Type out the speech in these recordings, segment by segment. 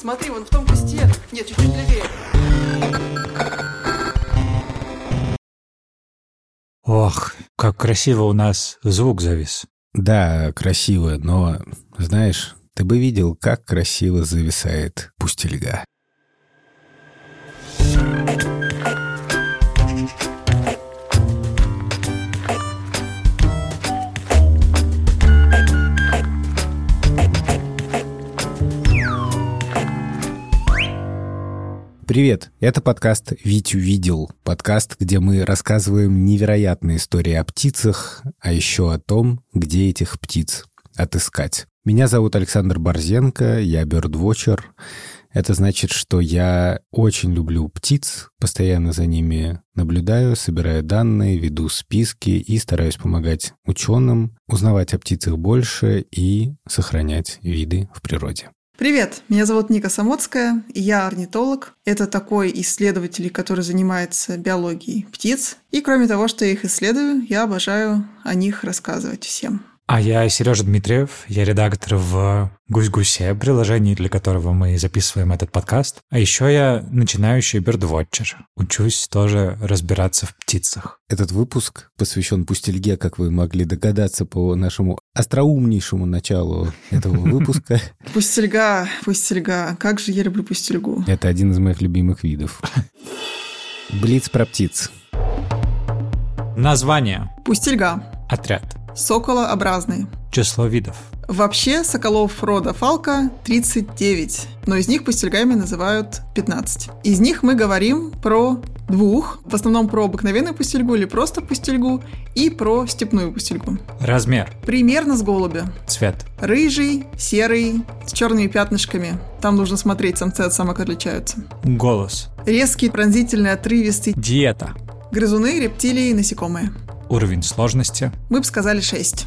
Смотри, вон в том кусте. Нет, чуть-чуть левее. Ох, как красиво у нас звук завис. Да, красиво, но, знаешь, ты бы видел, как красиво зависает пустельга. Привет, это подкаст «Витю видел», подкаст, где мы рассказываем невероятные истории о птицах, а еще о том, где этих птиц отыскать. Меня зовут Александр Борзенко, я бёрдвотчер. Это значит, что я очень люблю птиц, постоянно за ними наблюдаю, собираю данные, веду списки и стараюсь помогать ученым узнавать о птицах больше и сохранять виды в природе. Привет, меня зовут Ника Самоцкая, и я орнитолог. Это такой исследователь, который занимается биологией птиц. И кроме того, что я их исследую, я обожаю о них рассказывать всем. А я Сережа Дмитриев, я редактор в «Гусь-гусе», приложении, для которого мы записываем этот подкаст. А еще я начинающий бёрдвотчер. Учусь тоже разбираться в птицах. Этот выпуск посвящен пустельге, как вы могли догадаться по нашему остроумнейшему началу этого выпуска. Пустельга, как же я люблю пустельгу. Это один из моих любимых видов. Блиц про птиц. Название. Пустельга. Отряд. Соколообразные. Число видов. Вообще соколов рода фалка 39, но из них пустельгами называют 15. Из них мы говорим про двух, в основном про обыкновенную пустельгу или просто пустельгу, и про степную пустельгу. Размер. Примерно с голубя. Цвет. Рыжий, серый, с черными пятнышками. Там нужно смотреть, самцы от самок отличаются. Голос. Резкий, пронзительный, отрывистый. Диета. Грызуны, рептилии, насекомые. Уровень сложности. Мы бы сказали 6.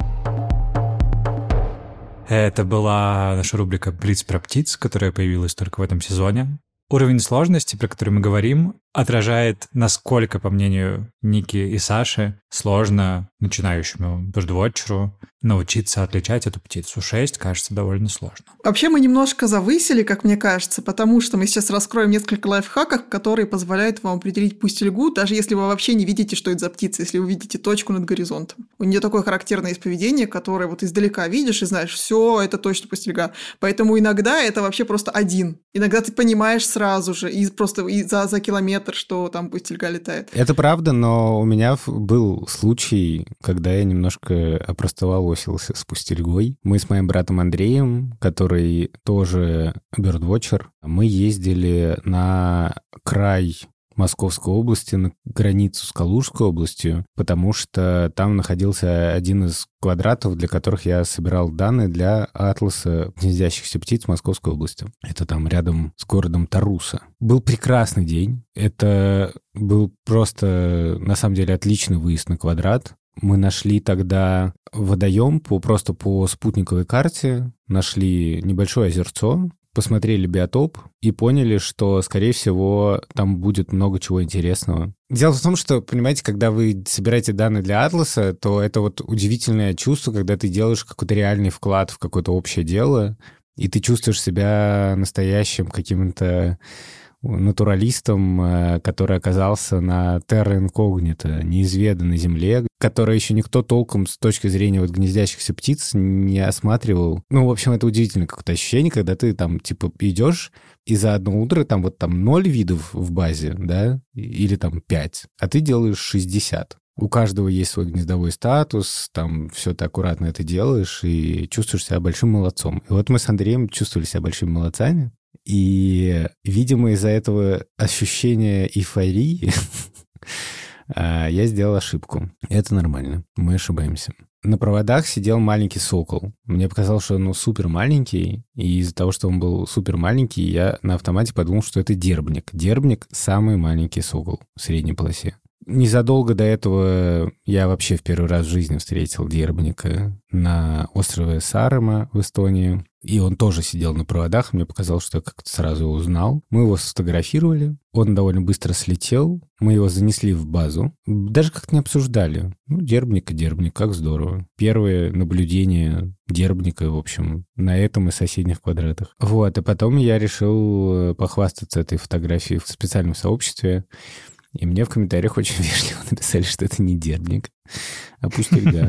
Это была наша рубрика «Блиц про птиц», которая появилась только в этом сезоне. Уровень сложности, про который мы говорим, отражает, насколько, по мнению Ники и Саши, сложно начинающему бёрдвотчеру научиться отличать эту птицу. 6, кажется, довольно сложно. Вообще мы немножко завысили, как мне кажется, потому что мы сейчас раскроем несколько лайфхаков, которые позволяют вам определить пустельгу, даже если вы вообще не видите, что это за птица, если вы видите точку над горизонтом. У нее такое характерное исповедение, которое вот издалека видишь и знаешь, все, это точно пустельга. Поэтому иногда это вообще просто один. Иногда ты понимаешь сразу же, и просто за километр, что там пустельга летает. Это правда, но у меня был случай, когда я немножко опростоволосился с пустельгой. Мы с моим братом Андреем, который тоже бёрдвотчер, мы ездили на край Московской области, на границу с Калужской областью, потому что там находился один из квадратов, для которых я собирал данные для атласа гнездящихся птиц Московской области. Это там рядом с городом Таруса. Был прекрасный день. Это был просто, на самом деле, отличный выезд на квадрат. Мы нашли тогда водоем просто по спутниковой карте, нашли небольшое озерцо, посмотрели биотоп и поняли, что, скорее всего, там будет много чего интересного. Дело в том, что, понимаете, когда вы собираете данные для атласа, то это вот удивительное чувство, когда ты делаешь какой-то реальный вклад в какое-то общее дело, и ты чувствуешь себя настоящим каким-то натуралистом, который оказался на терра инкогнито, неизведанной земле, которую еще никто толком с точки зрения вот гнездящихся птиц не осматривал. Ну, в общем, это удивительное какое-то ощущение, когда ты там, типа, идешь, и за одно утро там вот там 0 видов в базе, да, или там 5, а ты делаешь 60. У каждого есть свой гнездовой статус, там все ты аккуратно это делаешь и чувствуешь себя большим молодцом. И вот мы с Андреем чувствовали себя большими молодцами, и, видимо, из-за этого ощущения эйфории я сделал ошибку. Это нормально, мы ошибаемся. На проводах сидел маленький сокол. Мне показалось, что он супер маленький, и из-за того, что он был супер маленький, я на автомате подумал, что это дербник. Дербник — самый маленький сокол в средней полосе. Незадолго до этого я вообще в первый раз в жизни встретил дербника на острове Сааремаа в Эстонии. и он тоже сидел на проводах. Мне показалось, что я как-то сразу его узнал. Мы его сфотографировали. Он довольно быстро слетел. Мы его занесли в базу. Даже как-то не обсуждали. Дербник и дербник, как здорово. Первое наблюдение дербника, в общем, на этом и соседних квадратах. Вот, и потом я решил похвастаться этой фотографией в специальном сообществе. И мне в комментариях очень вежливо написали, что это не дербник, а пустельга.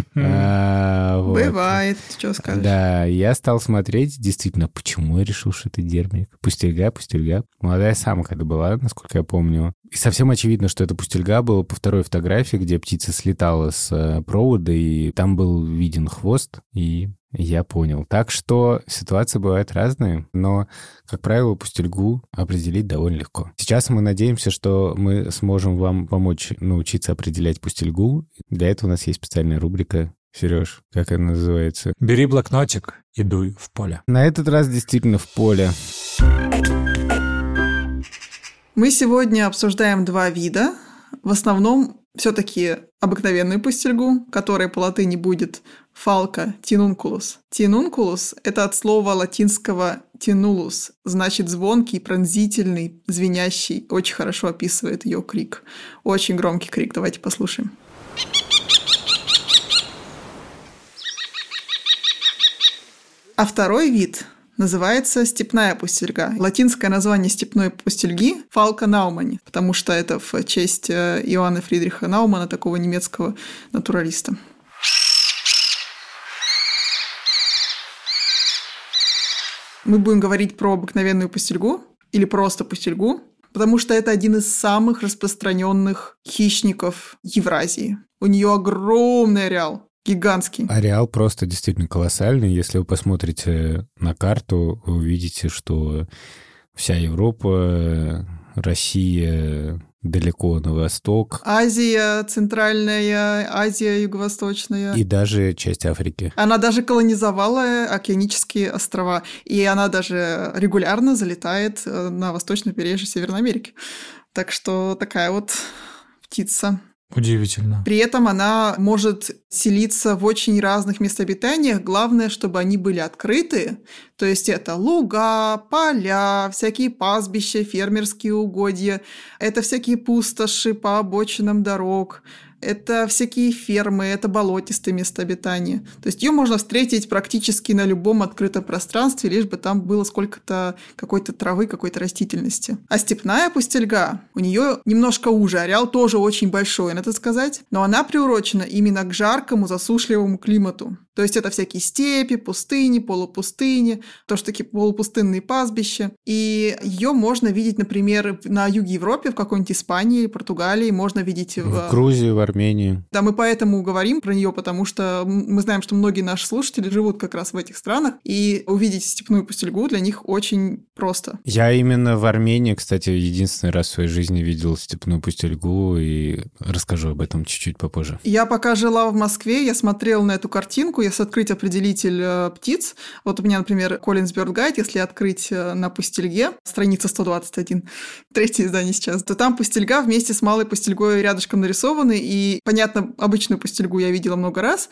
Бывает, что скажешь. Да, я стал смотреть, действительно, почему я решил, что это дербник. Пустельга. Молодая самка это была, насколько я помню. И совсем очевидно, что это пустельга было по второй фотографии, где птица слетала с провода, и там был виден хвост, и я понял. Так что ситуации бывают разные, но, как правило, пустельгу определить довольно легко. Сейчас мы надеемся, что мы сможем вам помочь научиться определять пустельгу. Для этого у нас есть специальная рубрика. Сереж, как она называется? Бери блокнотик и дуй в поле. На этот раз действительно в поле. Мы сегодня обсуждаем два вида. В основном все-таки обыкновенную пустельгу, которая по латыни будет фалка тинункулус. Тинункулус – это от слова латинского тинулус, значит звонкий, пронзительный, звенящий. Очень хорошо описывает ее крик. Очень громкий крик. Давайте послушаем. А второй вид называется степная пустельга. Латинское название степной пустельги – фалка наумани, потому что это в честь Иоанна Фридриха Наумана, такого немецкого натуралиста. Мы будем говорить про обыкновенную пустельгу или просто пустельгу, потому что это один из самых распространенных хищников Евразии. У нее огромный ареал. Гигантский. Ареал просто действительно колоссальный. Если вы посмотрите на карту, вы увидите, что вся Европа, Россия далеко на восток. Азия центральная, Азия юго-восточная. И даже часть Африки. Она даже колонизовала океанические острова. И она даже регулярно залетает на восточное побережье Северной Америки. Так что такая вот птица. Удивительно. При этом она может селиться в очень разных местообитаниях. Главное, чтобы они были открыты. То есть это луга, поля, всякие пастбища, фермерские угодья. Это всякие пустоши по обочинам дорог. Это всякие фермы, это болотистые места обитания. То есть ее можно встретить практически на любом открытом пространстве, лишь бы там было сколько-то какой-то травы, какой-то растительности. А степная пустельга, у нее немножко уже, ареал тоже очень большой, надо сказать, но она приурочена именно к жаркому, засушливому климату. То есть это всякие степи, пустыни, полупустыни, тоже такие полупустынные пастбища. И ее можно видеть, например, на юге Европы, в какой-нибудь Испании, Португалии, можно видеть в Грузии, в Армении. Да, мы поэтому говорим про нее, потому что мы знаем, что многие наши слушатели живут как раз в этих странах, и увидеть степную пустельгу для них очень просто. Я именно в Армении, кстати, единственный раз в своей жизни видел степную пустельгу, и расскажу об этом чуть-чуть попозже. Я пока жила в Москве, я смотрела на эту картинку, если открыть определитель птиц, вот у меня, например, Collins Bird Guide, если открыть на пустельге, страница 121, третье издание сейчас, то там пустельга вместе с малой пустельгой рядышком нарисованы, и, понятно, обычную пустельгу я видела много раз,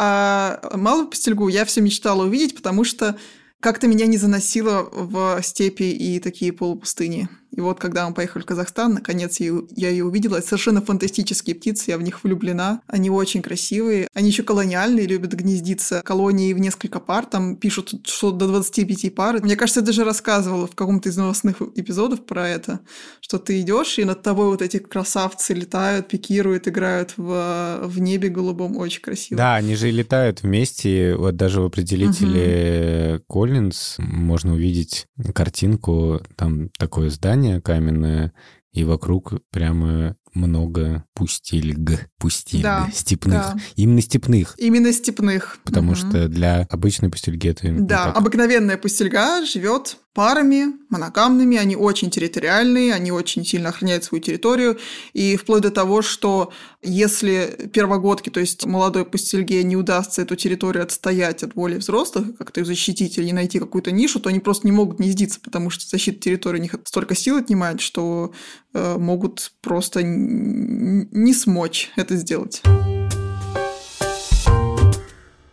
а малую пустельгу я все мечтала увидеть, потому что как-то меня не заносило в степи и такие полупустыни. И вот, когда мы поехали в Казахстан, наконец я ее увидела. Это совершенно фантастические птицы, я в них влюблена. Они очень красивые. Они еще колониальные, любят гнездиться. Колонии в несколько пар, там пишут, что до 25 пар. Мне кажется, я даже рассказывала в каком-то из новостных эпизодов про это, что ты идешь, и над тобой вот эти красавцы летают, пикируют, играют в небе голубом. Очень красиво. Да, они же летают вместе. Вот даже в определителе Collins можно увидеть картинку, там такое здание каменное, и вокруг прямо много пустельг, да, степных. Да. Именно степных. Именно степных. Потому что для обычной пустельги это... Да, обыкновенная пустельга живет парами, моногамными, они очень территориальные, они очень сильно охраняют свою территорию, и вплоть до того, что если первогодке, то есть молодой пустельге, не удастся эту территорию отстоять от более взрослых, как-то ее защитить или найти какую-то нишу, то они просто не могут гнездиться, потому что защита территории у них столько сил отнимает, что могут просто не смочь это сделать.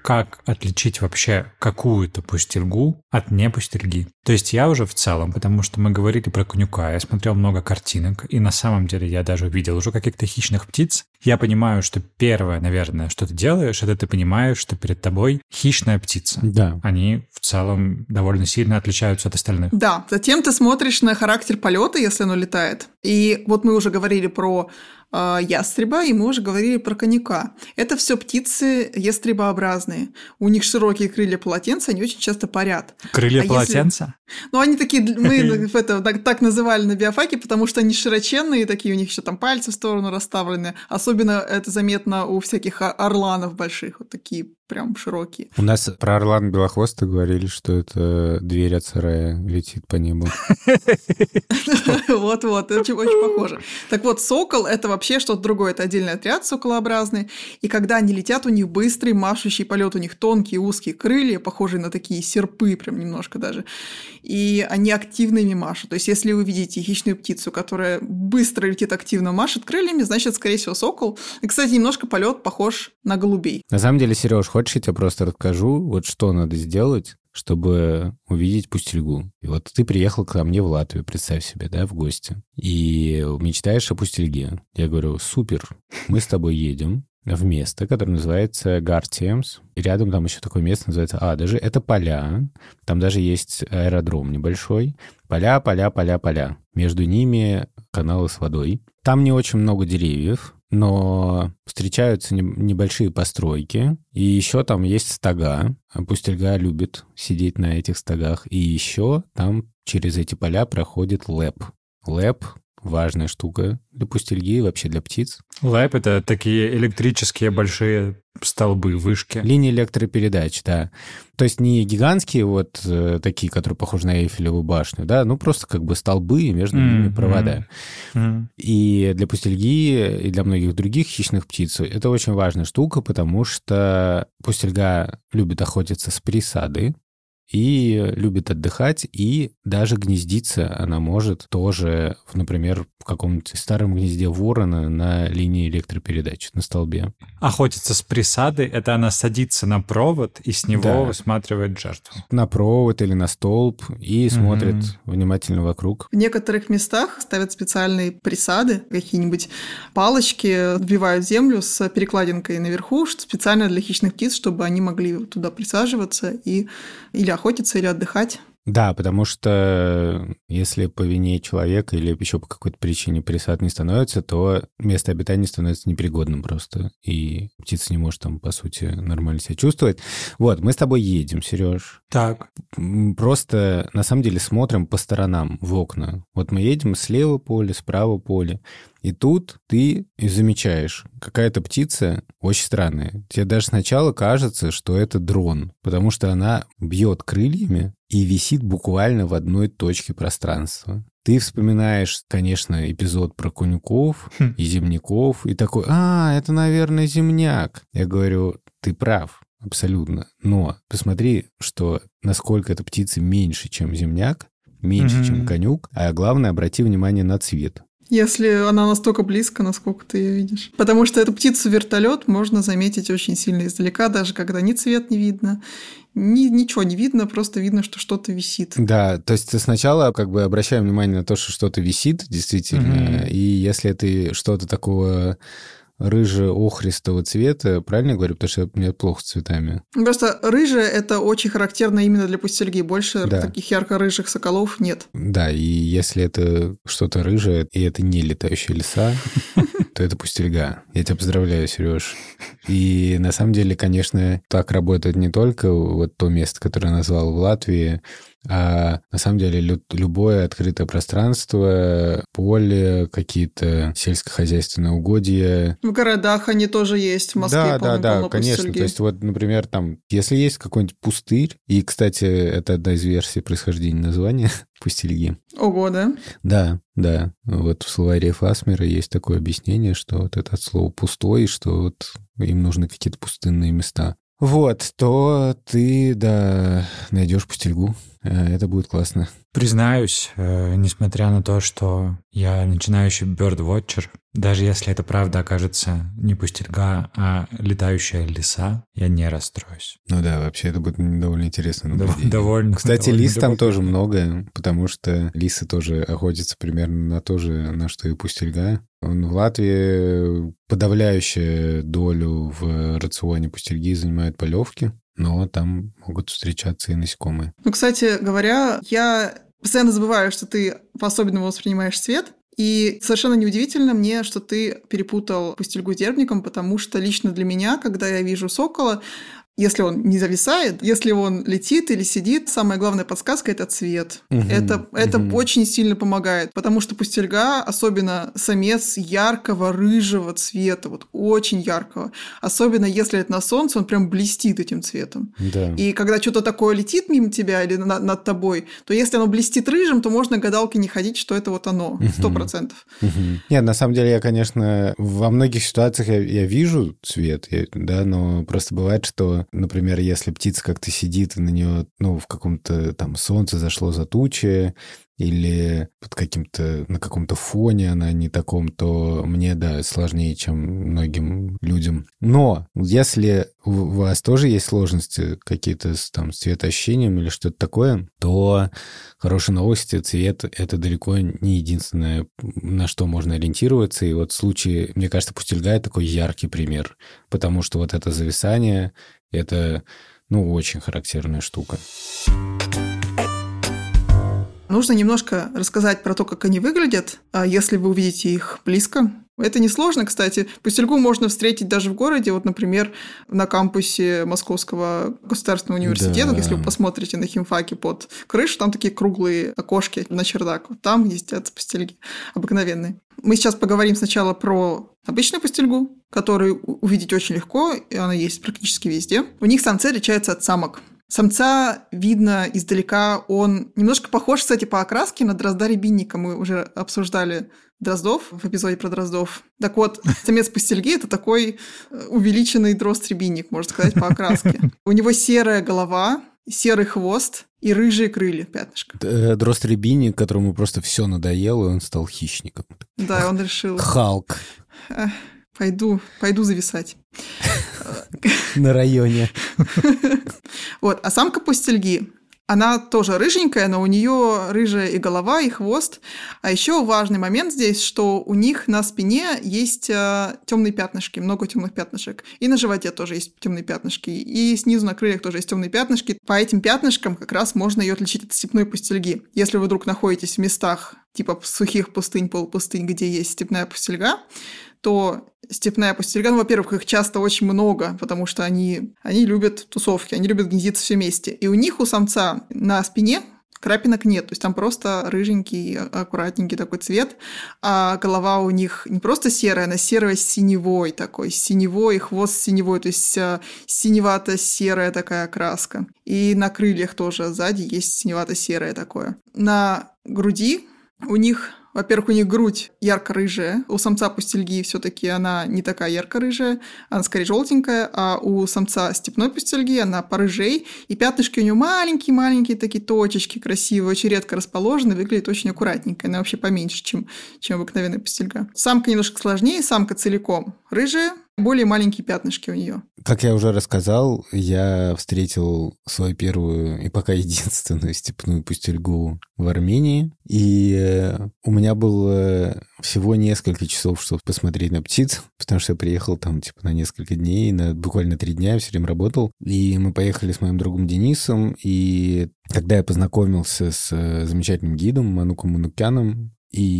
как отличить вообще какую-то пустельгу от непустельги. То есть я уже в целом, потому что мы говорили про конюка, я смотрел много картинок, и на самом деле я даже увидел уже каких-то хищных птиц. Я понимаю, что первое, наверное, что ты делаешь, это ты понимаешь, что перед тобой хищная птица. Да. Они в целом довольно сильно отличаются от остальных. Да, затем ты смотришь на характер полета, если оно летает. И вот мы уже говорили про ястреба, и мы уже говорили про коньяка. Это все птицы ястребообразные. У них широкие крылья полотенца, они очень часто парят. Крылья полотенца? Ну, они такие, мы это так называли на биофаке, потому что они широченные такие, у них еще там пальцы в сторону расставлены. Особенно это заметно у всяких орланов больших, вот такие прям широкие. У нас про орлан белохвоста говорили, что это дверь от сарая летит по небу. Вот-вот, это очень похоже. Так вот, сокол – это вообще что-то другое, это отдельный отряд соколообразный, и когда они летят, у них быстрый машущий полет, у них тонкие узкие крылья, похожие на такие серпы прям немножко даже, и они активными машут. То есть если вы видите хищную птицу, которая быстро летит, активно машет крыльями, значит, скорее всего, сокол. И, кстати, немножко полет похож на голубей. На самом деле, Сереж, хочешь, я тебе просто расскажу, вот что надо сделать, чтобы увидеть пустельгу. И вот ты приехал ко мне в Латвию, представь себе, да, в гости, и мечтаешь о пустельге. Я говорю, супер, мы с тобой едем в место, которое называется Гартиемс. И рядом там еще такое место называется даже это поля. Там даже есть аэродром небольшой. Поля. Между ними каналы с водой. Там не очень много деревьев, но встречаются небольшие постройки. И еще там есть стога. Пустельга любит сидеть на этих стогах. И еще там через эти поля проходит ЛЭП. ЛЭП — важная штука для пустельги и вообще для птиц. ЛЭП — это такие электрические большие столбы, вышки. Линии электропередач, да. То есть не гигантские вот такие, которые похожи на Эйфелеву башню, да, ну просто как бы столбы и между ними провода. И для пустельги и для многих других хищных птиц это очень важная штука, потому что пустельга любит охотиться с присады и любит отдыхать, и даже гнездиться она может тоже, например, в каком-нибудь старом гнезде ворона на линии электропередач, на столбе. Охотиться с присадой — это она садится на провод и с него высматривает жертву. На провод или на столб и смотрит внимательно вокруг. В некоторых местах ставят специальные присады, какие-нибудь палочки вбивают в землю с перекладинкой наверху, специально для хищных птиц, чтобы они могли туда присаживаться и или охотиться, или отдыхать. Да, потому что если по вине человека или еще по какой-то причине присад не становится, то место обитания становится непригодным просто, и птица не может там, по сути, нормально себя чувствовать. Вот, мы с тобой едем, Сереж. Так. Просто, на самом деле, смотрим по сторонам, в окна. Вот мы едем слева поле, справа поле, и тут ты замечаешь, какая-то птица очень странная. Тебе даже сначала кажется, что это дрон, потому что она бьет крыльями и висит буквально в одной точке пространства. Ты вспоминаешь, конечно, эпизод про конюков и земняков, и такой, это, наверное, земняк. Я говорю, ты прав, абсолютно. Но посмотри, что насколько эта птица меньше, чем земняк, меньше, чем конюк, а главное, обрати внимание на цвет. Если она настолько близко, насколько ты ее видишь. Потому что эту птицу-вертолет можно заметить очень сильно издалека, даже когда ни цвет не видно, ничего не видно, просто видно, что что-то висит. Да, то есть ты сначала как бы обращаешь внимание на то, что что-то висит, действительно, и если это что-то такого рыже-охристого цвета, правильно я говорю? Потому что мне плохо с цветами. Просто рыжее – это очень характерно именно для пустельги. Больше таких ярко-рыжих соколов нет. Да, и если это что-то рыжее, и это не летающая лиса, то это пустельга. Я тебя поздравляю, Сереж. И на самом деле, конечно, так работает не только вот то место, которое я назвал в Латвии, а на самом деле любое открытое пространство, поле, какие-то сельскохозяйственные угодья. В городах они тоже есть, в Москве полно конечно. пустельги. То есть вот, например, там, если есть какой-нибудь пустырь, и, кстати, это одна из версий происхождения названия пустельги. Ого, да? Да. Вот в словаре Фасмера есть такое объяснение, что вот это от слова «пустой», что вот им нужны какие-то пустынные места. Вот, то ты, найдешь пустельгу. Это будет классно. Признаюсь, несмотря на то, что я начинающий бёрдвотчер, даже если это правда окажется не пустельга, а летающая лиса, я не расстроюсь. Ну да, вообще это будет довольно интересно. Довольно. Кстати, лис там тоже много, потому что лисы тоже охотятся примерно на то же, на что и пустельга. В Латвии подавляющую долю в рационе пустельги занимают полевки, но там могут встречаться и насекомые. Ну, кстати говоря, я постоянно забываю, что ты по-особенному воспринимаешь цвет. И совершенно неудивительно мне, что ты перепутал пустельгу с дербником, потому что лично для меня, когда я вижу сокола, если он не зависает, если он летит или сидит, самая главная подсказка – это цвет. Это очень сильно помогает, потому что пустельга, особенно самец яркого рыжего цвета, вот очень яркого, особенно если это на солнце, он прям блестит этим цветом. Да. И когда что-то такое летит мимо тебя или над тобой, то если оно блестит рыжим, то можно гадалки не ходить, что это вот оно, 100%. Нет, на самом деле я, конечно, во многих ситуациях я вижу цвет, да, но просто бывает, что, например, если птица как-то сидит, и на нее, в каком-то там солнце зашло за тучи, или на каком-то фоне она не таком, то мне, да, сложнее, чем многим людям. Но если у вас тоже есть сложности какие-то там с цветоощущением или что-то такое, то хорошие новости, цвет — это далеко не единственное, на что можно ориентироваться. И вот в случае, мне кажется, пустельга — это такой яркий пример, потому что вот это зависание — это, очень характерная штука. Нужно немножко рассказать про то, как они выглядят, если вы увидите их близко. Это несложно, кстати. Пустельгу можно встретить даже в городе. Вот, например, на кампусе Московского государственного университета, если вы посмотрите на химфаке под крышу, там такие круглые окошки на чердак. Вот там ездят пустельги обыкновенные. Мы сейчас поговорим сначала про обычную пустельгу, которую увидеть очень легко, и она есть практически везде. У них самцы отличаются от самок. Самца видно издалека, он немножко похож, кстати, по окраске на дрозда-рябинника. Мы уже обсуждали дроздов в эпизоде про дроздов. Так вот, самец пустельги – это такой увеличенный дрозд-рябинник, можно сказать, по окраске. У него серая голова, серый хвост и рыжие крылья, пятнышко. Дрозд-рябинник, которому просто все надоело, и он стал хищником. Да, он решил... Халк. Пойду зависать. На районе. Вот, а самка пустельги, она тоже рыженькая, но у нее рыжая и голова, и хвост. А еще важный момент здесь, что у них на спине есть темные пятнышки, много темных пятнышек. И на животе тоже есть темные пятнышки. И снизу на крыльях тоже есть темные пятнышки. По этим пятнышкам как раз можно ее отличить от степной пустельги. Если вы вдруг находитесь в местах типа сухих пустынь, полупустынь, где есть степная пустельга, то степная пустельга, во-первых, их часто очень много, потому что они любят тусовки, они любят гнездиться все вместе. И у них, у самца, на спине крапинок нет, то есть там просто рыженький, аккуратненький такой цвет, а голова у них не просто серая, она серая с синевой такой, синевой, и хвост синевой, то есть синевато-серая такая окраска. И на крыльях тоже сзади есть синевато-серое такое. На груди у них... Во-первых, у них грудь ярко-рыжая. У самца пустельги все-таки она не такая ярко-рыжая, она скорее желтенькая, а у самца степной пустельги она порыжей, и пятнышки у нее маленькие-маленькие такие точечки красивые, очень редко расположены, выглядит очень аккуратненько. Она вообще поменьше, чем обыкновенная пустельга. Самка немножко сложнее, самка целиком рыжая, более маленькие пятнышки у нее. Как я уже рассказал, я встретил свою первую и пока единственную степную пустельгу в Армении. И у меня было всего несколько часов, чтобы посмотреть на птиц, потому что я приехал там на несколько дней, буквально 3 дня я все время работал. И мы поехали с моим другом Денисом, и когда я познакомился с замечательным гидом Мануком Манукяном,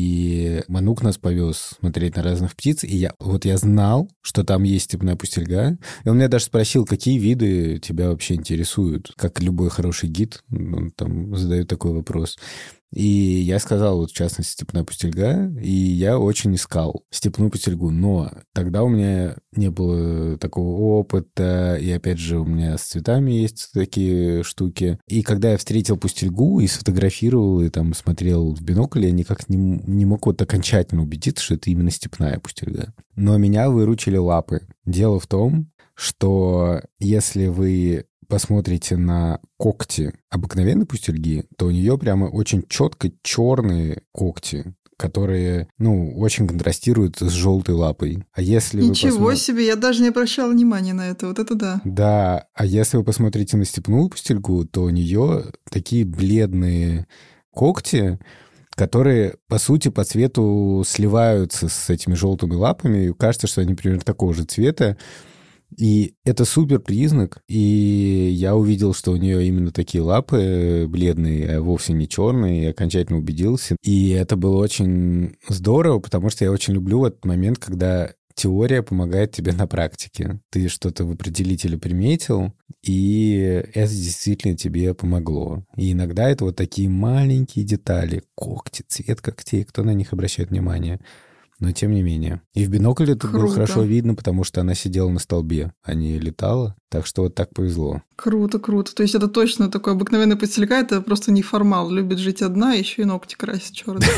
и Манук нас повез смотреть на разных птиц, и я знал, что там есть степная пустельга, и он меня даже спросил, какие виды тебя вообще интересуют. Как любой хороший гид, он там задает такой вопрос. И я сказал, в частности, степная пустельга, и я очень искал степную пустельгу, но тогда у меня не было такого опыта, и опять же у меня с цветами есть такие штуки. И когда я встретил пустельгу и сфотографировал, и там смотрел в бинокль, я никак не мог окончательно убедиться, что это именно степная пустельга. Но меня выручили лапы. Дело в том, что если вы посмотрите на когти обыкновенной пустельги, то у нее прямо очень четко черные когти, которые, очень контрастируют с желтой лапой. А если Ничего себе, я даже не обращала внимания на это. Вот это да. Да, а если вы посмотрите на степную пустельгу, то у нее такие бледные когти, которые, по сути, по цвету сливаются с этими желтыми лапами, и кажется, что они примерно такого же цвета. И это супер признак, и я увидел, что у нее именно такие лапы бледные, а вовсе не черные, и окончательно убедился. И это было очень здорово, потому что я очень люблю этот момент, когда теория помогает тебе на практике. Ты что-то в определителе приметил, и это действительно тебе помогло. И иногда это вот такие маленькие детали, когти, цвет когтей, кто на них обращает внимание. Но тем не менее. И в бинокль это было хорошо видно, потому что она сидела на столбе, а не летала. Так что вот так повезло. Круто. То есть это точно такой обыкновенный пустельга, это просто неформал. Любит жить одна, еще и ногти красит черные.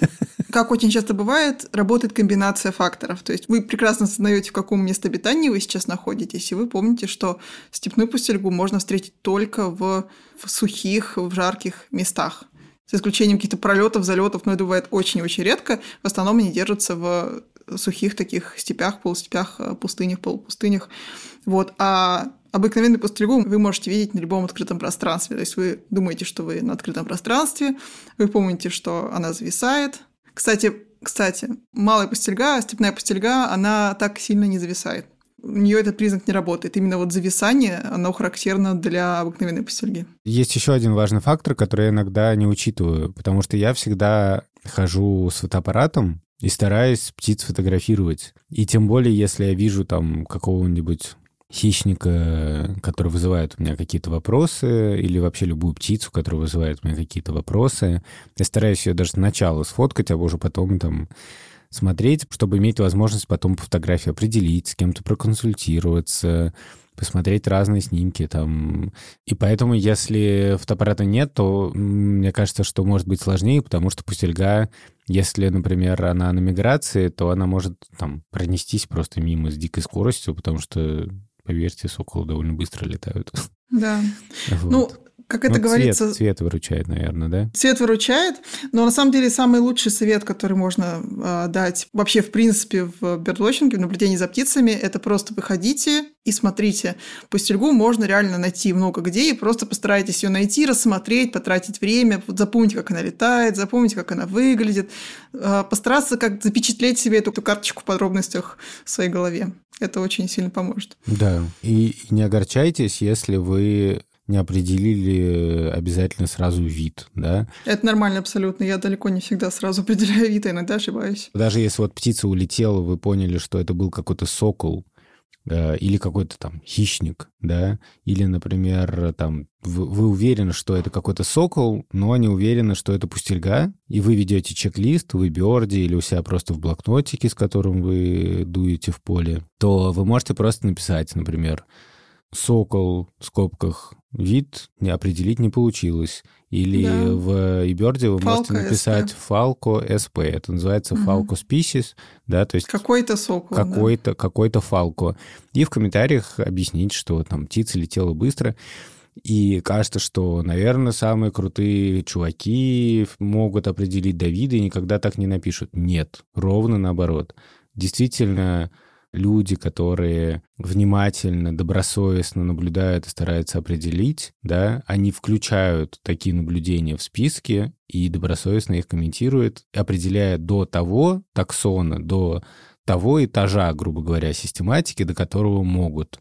Как очень часто бывает, работает комбинация факторов. То есть вы прекрасно осознаете, в каком месте обитания вы сейчас находитесь, и вы помните, что степную пустельгу можно встретить только в сухих, в жарких местах. За исключением каких-то пролетов, залетов, но это бывает очень-очень редко. В основном они держатся в сухих таких степях, полустепях, пустынях, полупустынях. Вот. А обыкновенную пустельгу вы можете видеть на любом открытом пространстве. То есть вы думаете, что вы на открытом пространстве, вы помните, что она зависает. Кстати, малая пустельга, степная пустельга, она так сильно не зависает. У нее этот признак не работает. Именно вот зависание, оно характерно для обыкновенной пустельги. Есть еще один важный фактор, который я иногда не учитываю, потому что я всегда хожу с фотоаппаратом и стараюсь птиц фотографировать. И тем более, если я вижу там какого-нибудь хищника, который вызывает у меня какие-то вопросы, или вообще любую птицу, которая вызывает у меня какие-то вопросы, я стараюсь ее даже сначала сфоткать, а уже потом там смотреть, чтобы иметь возможность потом по фотографии определить, с кем-то проконсультироваться, посмотреть разные снимки там. И поэтому, если фотоаппарата нет, то мне кажется, что может быть сложнее, потому что пустельга, если, например, она на миграции, то она может там пронестись просто мимо с дикой скоростью, потому что, поверьте, соколы довольно быстро летают. Да. Вот. Как это говорится... Цвет выручает, наверное, да? Цвет выручает, но на самом деле самый лучший совет, который можно дать вообще, в принципе, в бёрдвотчинге, в наблюдении за птицами, это просто выходите и смотрите. Пустельгу можно реально найти много где, и просто постарайтесь ее найти, рассмотреть, потратить время, запомнить, как она летает, запомнить, как она выглядит, постараться как запечатлеть себе эту карточку в подробностях в своей голове. Это очень сильно поможет. Да, и не огорчайтесь, если вы не определили обязательно сразу вид, да? Это нормально абсолютно. Я далеко не всегда сразу определяю вид, а иногда ошибаюсь. Даже если вот птица улетела, вы поняли, что это был какой-то сокол или какой-то там хищник, да? Или, например, там вы уверены, что это какой-то сокол, но не уверены, что это пустельга, и вы ведете чек-лист в eBird или у себя просто в блокнотике, с которым вы дуете в поле, то вы можете просто написать, например, сокол, в скобках, вид определить не получилось. Или в eBird вы можете написать Falco SP. Это называется Falco Species. Да, то есть какой-то сокол. Какой-то Falco. И в комментариях объяснить, что там птица летела быстро. И кажется, что, наверное, самые крутые чуваки могут определить до вида и никогда так не напишут. Нет, ровно наоборот. Действительно, люди, которые внимательно, добросовестно наблюдают и стараются определить, да, они включают такие наблюдения в списки и добросовестно их комментируют, определяя до того таксона, до того этажа, грубо говоря, систематики, до которого могут.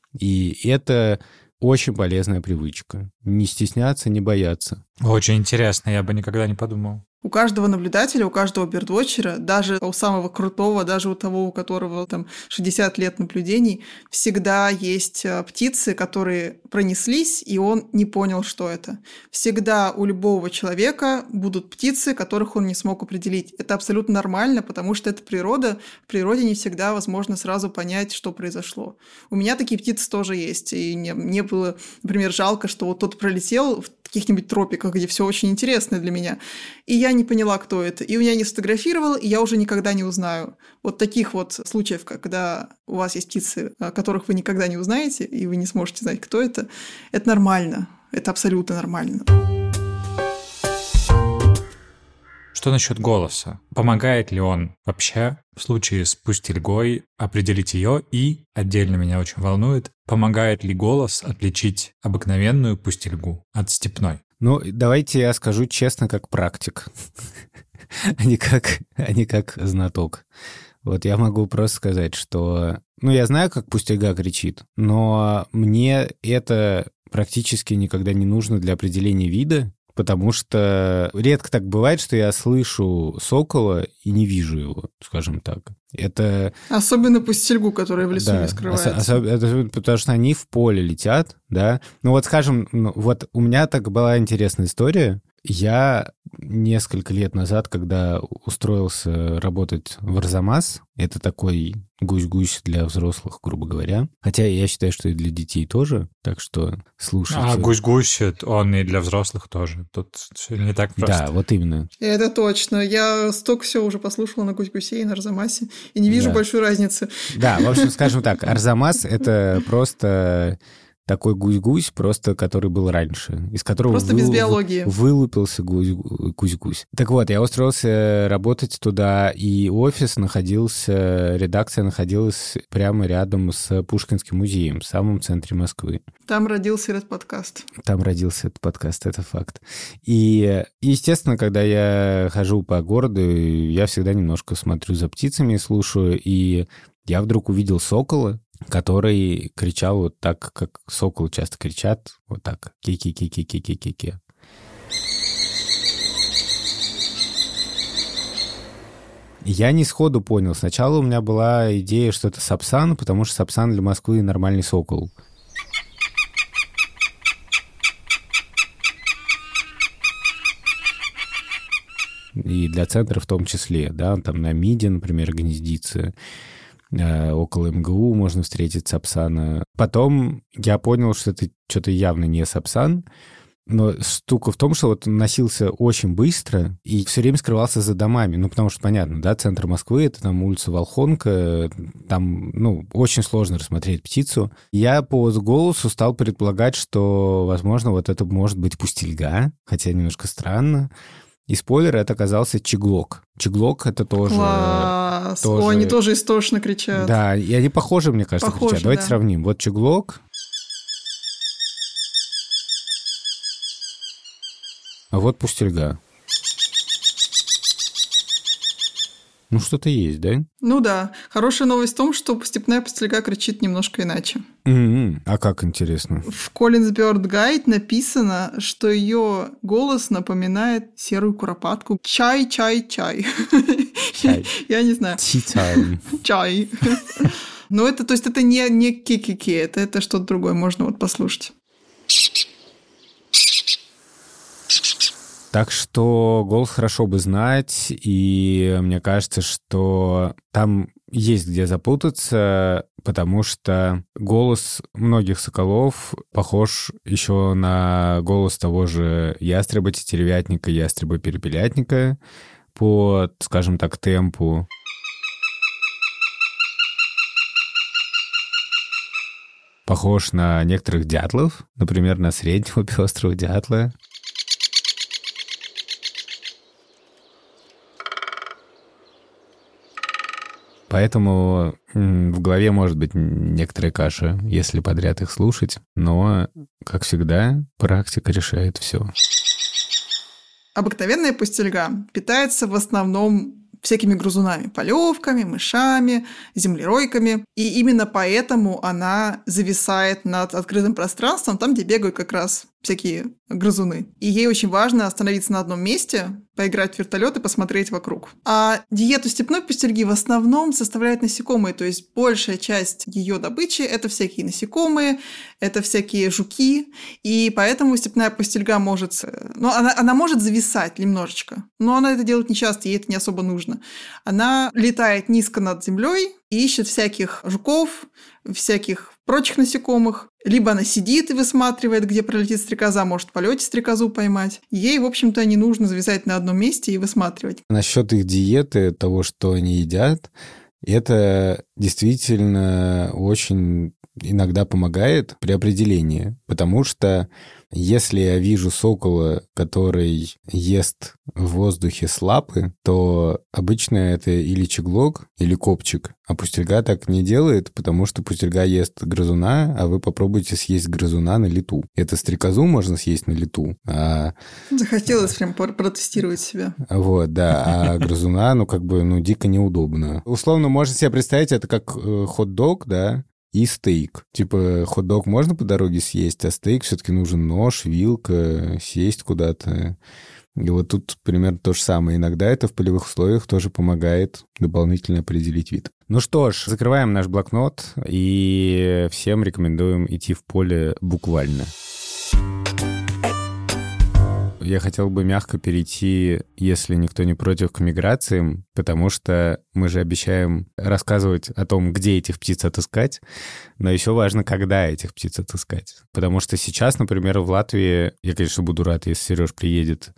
И это очень полезная привычка. Не стесняться, не бояться. Очень интересно, я бы никогда не подумал. У каждого наблюдателя, у каждого бёрдвотчера, даже у самого крутого, даже у того, у которого там 60 лет наблюдений, всегда есть птицы, которые пронеслись, и он не понял, что это. Всегда у любого человека будут птицы, которых он не смог определить. Это абсолютно нормально, потому что это природа. В природе не всегда возможно сразу понять, что произошло. У меня такие птицы тоже есть, и мне было, например, жалко, что вот тот пролетел каких-нибудь тропиках, где все очень интересно для меня. И я не поняла, кто это. И я не сфотографировала, и я уже никогда не узнаю. Вот таких вот случаев, когда у вас есть птицы, которых вы никогда не узнаете, и вы не сможете знать, кто это нормально. Это абсолютно нормально. Что насчет голоса? Помогает ли он вообще в случае с пустельгой определить ее? И, отдельно меня очень волнует, помогает ли голос отличить обыкновенную пустельгу от степной? Ну, давайте я скажу честно, как практик, а не как знаток. Вот я могу просто сказать, что... Ну, я знаю, как пустельга кричит, но мне это практически никогда не нужно для определения вида, потому что редко так бывает, что я слышу сокола и не вижу его, скажем так. Это... Особенно пустельгу, которая в лесу не скрывается. Потому что они в поле летят, да. Ну вот, скажем, вот у меня так была интересная история. Я несколько лет назад, когда устроился работать в Арзамас, это такой гусь-гусь для взрослых, грубо говоря. Хотя я считаю, что и для детей тоже, так что слушайте. А гусь-гусь, он и для взрослых тоже. Тут все не так просто. Да, вот именно. Это точно. Я столько всего уже послушала на гусь-гусе и на Арзамасе, и не вижу большой разницы. Да, в общем, скажем так, Арзамас — это просто... такой гусь-гусь, просто который был раньше, из которого просто без биологии вылупился гусь-гусь. Так вот, я устроился работать туда, и офис находился, редакция находилась прямо рядом с Пушкинским музеем, в самом центре Москвы. Там родился этот подкаст. Это факт. И, естественно, когда я хожу по городу, я всегда немножко смотрю за птицами, слушаю, и я вдруг увидел сокола, который кричал вот так, как соколы часто кричат, вот так, ки-ки-ки-ки-ки-ки-ки-ки. Я не сходу понял. Сначала у меня была идея, что это сапсан, потому что сапсан для Москвы нормальный сокол. И для центра в том числе, да, там на МИДе, например, гнездится. Около МГУ можно встретить сапсана. Потом я понял, что это что-то явно не сапсан, но штука в том, что вот он носился очень быстро и все время скрывался за домами. Ну, потому что, понятно, да, центр Москвы, это там улица Волхонка, там, ну, очень сложно рассмотреть птицу. Я по голосу стал предполагать, что, возможно, вот это может быть пустельга, хотя немножко странно. И спойлер, это оказался чеглок. Чеглок — это тоже... Класс! О, они тоже истошно кричат. Да, и они похожи, мне кажется, кричат. Давайте сравним. Вот чеглок, а вот пустельга. Ну, что-то есть, да? Ну да. Хорошая новость в том, что степная пустельга кричит немножко иначе. А как интересно? В Collins Bird Guide написано, что ее голос напоминает серую куропатку. Чай, чай, чай. Я не знаю. Чай. Но это, то есть это не ки-ки-ки, это что-то другое, можно вот послушать. Так что голос хорошо бы знать, и мне кажется, что там есть где запутаться, потому что голос многих соколов похож еще на голос того же ястреба тетеревятника, ястреба перепелятника по, скажем так, темпу. Похож на некоторых дятлов, например, на среднего пестрого дятла. Поэтому в голове может быть некоторая каша, если подряд их слушать. Но, как всегда, практика решает все. Обыкновенная пустельга питается в основном всякими грызунами, полевками, мышами, землеройками. И именно поэтому она зависает над открытым пространством, там, где бегают как раз всякие грызуны. И ей очень важно остановиться на одном месте, поиграть в вертолет и посмотреть вокруг. А диету степной пустельги в основном составляют насекомые, то есть большая часть ее добычи — это всякие насекомые, это всякие жуки, и поэтому степная пустельга может... Ну, она может зависать немножечко, но она это делает нечасто, ей это не особо нужно. Она летает низко над землей и ищет всяких жуков, всяких прочих насекомых. Либо она сидит и высматривает, где пролетит стрекоза, может в полете стрекозу поймать. Ей, в общем-то, не нужно зависать на одном месте и высматривать. Насчет их диеты, того, что они едят, это действительно очень иногда помогает при определении, потому что если я вижу сокола, который ест в воздухе с лапы, то обычно это или чеглок, или копчик. А пустельга так не делает, потому что пустельга ест грызуна, а вы попробуйте съесть грызуна на лету. Это стрекозу можно съесть на лету. Захотелось прям протестировать себя. Вот, да. А грызуна, дико неудобно. Условно, можно себе представить это как хот-дог, да, и стейк. Типа, хот-дог можно по дороге съесть, а стейк все-таки нужен нож, вилка, сесть куда-то. И вот тут примерно то же самое. Иногда это в полевых условиях тоже помогает дополнительно определить вид. Ну что ж, закрываем наш блокнот и всем рекомендуем идти в поле буквально. Я хотел бы мягко перейти, если никто не против, к миграциям, потому что мы же обещаем рассказывать о том, где этих птиц отыскать, но еще важно, когда этих птиц отыскать. Потому что сейчас, например, в Латвии, я, конечно, буду рад, если Сереж приедет,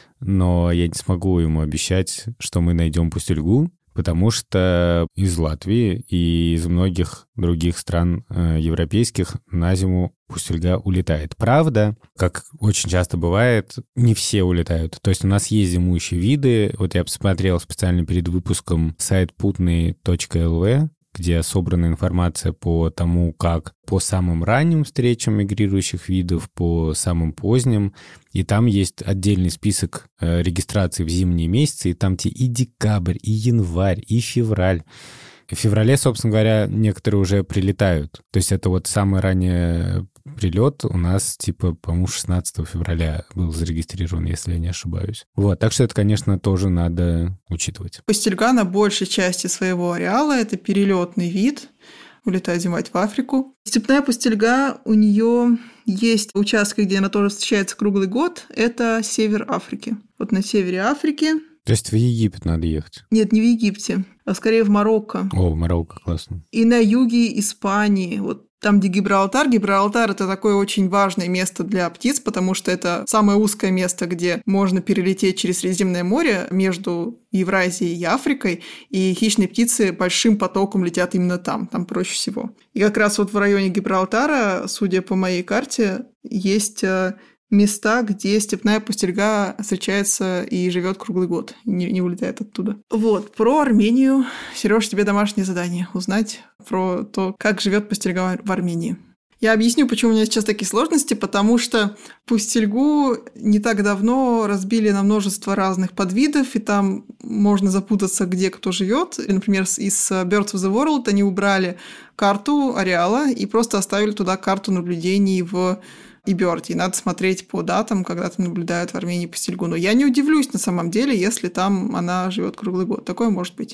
но я не смогу ему обещать, что мы найдем пустельгу, потому что из Латвии и из многих других стран европейских на зиму пустельга улетает. Правда, как очень часто бывает, не все улетают. То есть у нас есть зимующие виды. Вот я посмотрел специально перед выпуском сайт putny.lv, где собрана информация по тому, как по самым ранним встречам мигрирующих видов, по самым поздним. И там есть отдельный список регистраций в зимние месяцы, и там и декабрь, и январь, и февраль. В феврале, собственно говоря, некоторые уже прилетают. То есть это вот самый ранний прилет у нас, по-моему, 16 февраля был зарегистрирован, если я не ошибаюсь. Вот, так что это, конечно, тоже надо учитывать. Пустельга на большей части своего ареала – это перелетный вид, улетает зимовать в Африку. Степная пустельга, у нее есть участки, где она тоже встречается круглый год, это север Африки. Вот на севере Африки. То есть в Египет надо ехать? Нет, не в Египте, а скорее в Марокко. О, Марокко, классно. И на юге Испании, вот там, где Гибралтар. Гибралтар – это такое очень важное место для птиц, потому что это самое узкое место, где можно перелететь через Средиземное море между Евразией и Африкой, и хищные птицы большим потоком летят именно там проще всего. И как раз вот в районе Гибралтара, судя по моей карте, есть места, где степная пустельга встречается и живет круглый год, не улетает оттуда. Вот, про Армению. Серёж, тебе домашнее задание – узнать про то, как живет пустельга в Армении. Я объясню, почему у меня сейчас такие сложности, потому что пустельгу не так давно разбили на множество разных подвидов, и там можно запутаться, где кто живет. Например, из Birds of the World они убрали карту ареала и просто оставили туда карту наблюдений в eBird. И надо смотреть по датам, когда там наблюдают в Армении пустельгу. Но я не удивлюсь на самом деле, если там она живет круглый год. Такое может быть.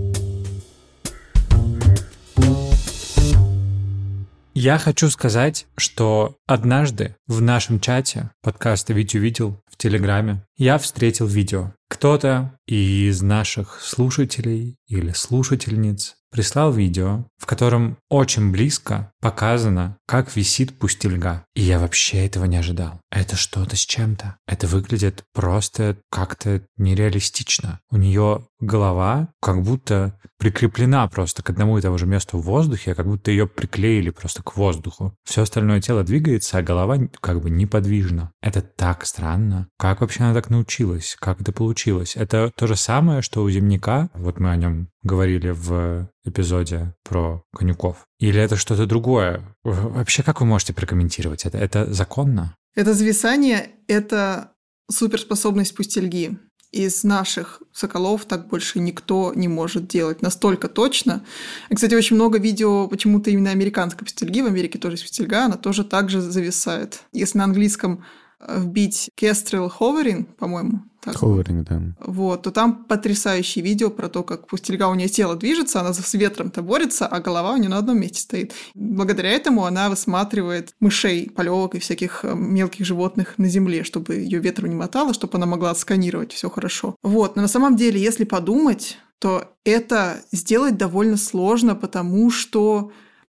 Я хочу сказать, что однажды в нашем чате подкаста «Витю видел» в Телеграме я встретил видео. Кто-то из наших слушателей или слушательниц прислал видео, в котором очень близко показано, как висит пустельга. И я вообще этого не ожидал. Это что-то с чем-то. Это выглядит просто как-то нереалистично. У нее голова как будто прикреплена просто к одному и тому же месту в воздухе, как будто ее приклеили просто к воздуху. Все остальное тело двигается, а голова как бы неподвижна. Это так странно. Как вообще она так научилась? Как это получилось? Это то же самое, что у земняка. Вот мы о нем говорили в эпизоде про конюков. Или это что-то другое? Вообще, как вы можете прокомментировать это? Это законно? Это зависание – это суперспособность пустельги. Из наших соколов так больше никто не может делать настолько точно. И, кстати, очень много видео почему-то именно американской пустельги. В Америке тоже есть пустельга, она тоже так же зависает. Если на английском вбить kestrel hovering, по-моему, Hovering, да. Вот, то там потрясающее видео про то, как пустельга, у нее тело движется, она с ветром-то борется, а голова у нее на одном месте стоит. Благодаря этому она высматривает мышей, полевок и всяких мелких животных на земле, чтобы ее ветром не мотало, чтобы она могла отсканировать все хорошо. Вот, но на самом деле, если подумать, то это сделать довольно сложно, потому что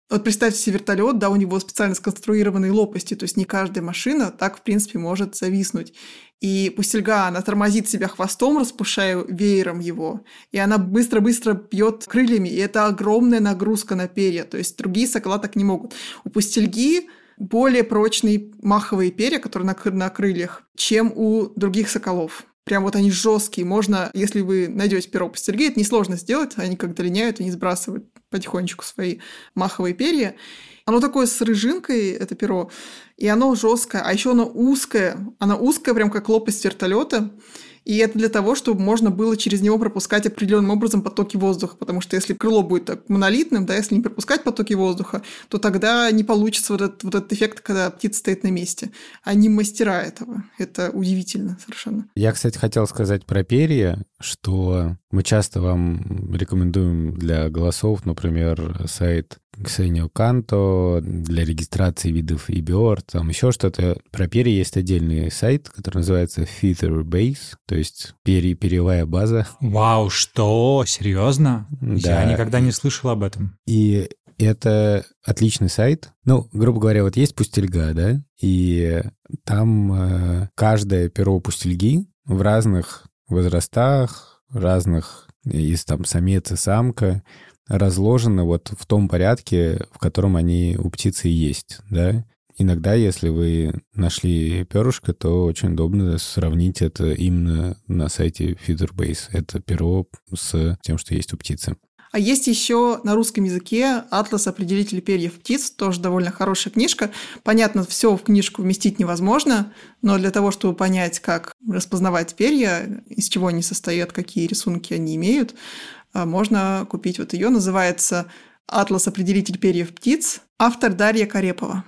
Вот представьте себе вертолет, да, у него специально сконструированные лопасти, то есть не каждая машина так, в принципе, может зависнуть. И пустельга, она тормозит себя хвостом, распушая веером его, и она быстро-быстро бьет крыльями, и это огромная нагрузка на перья, то есть другие сокола так не могут. У пустельги более прочные маховые перья, которые на крыльях, чем у других соколов. Прям вот они жесткие. Можно, если вы найдете перо пустельги, это несложно сделать. Они когда линяют, они сбрасывают потихонечку свои маховые перья. Оно такое с рыжинкой, это перо, и оно жесткое. А еще оно узкое. Она узкая, прям как лопасть вертолета. И это для того, чтобы можно было через него пропускать определенным образом потоки воздуха. Потому что если крыло будет так монолитным, да, если не пропускать потоки воздуха, то тогда не получится вот этот эффект, когда птица стоит на месте. Они мастера этого. Это удивительно совершенно. Я, кстати, хотел сказать про перья, что мы часто вам рекомендуем для голосов, например, сайт Xenio Canto для регистрации видов eBird, там еще что-то. Про перья есть отдельный сайт, который называется Feather Base, то есть перьевая база. Вау, что? Серьезно? Да. Я никогда не слышал об этом. И это отличный сайт. Ну, грубо говоря, вот есть пустельга, да, и там каждое перо пустельги в разных возрастах, разных, есть там самец и самка, разложены вот в том порядке, в котором они у птицы есть, да. Иногда, если вы нашли перышко, то очень удобно сравнить это именно на сайте Featherbase. Это перо с тем, что есть у птицы. А есть еще на русском языке «Атлас определителей перьев птиц», тоже довольно хорошая книжка. Понятно, все в книжку вместить невозможно, но для того, чтобы понять, как распознавать перья, из чего они состоят, какие рисунки они имеют, можно купить вот ее. Называется «Атлас определитель перьев птиц». Автор Дарья Карепова.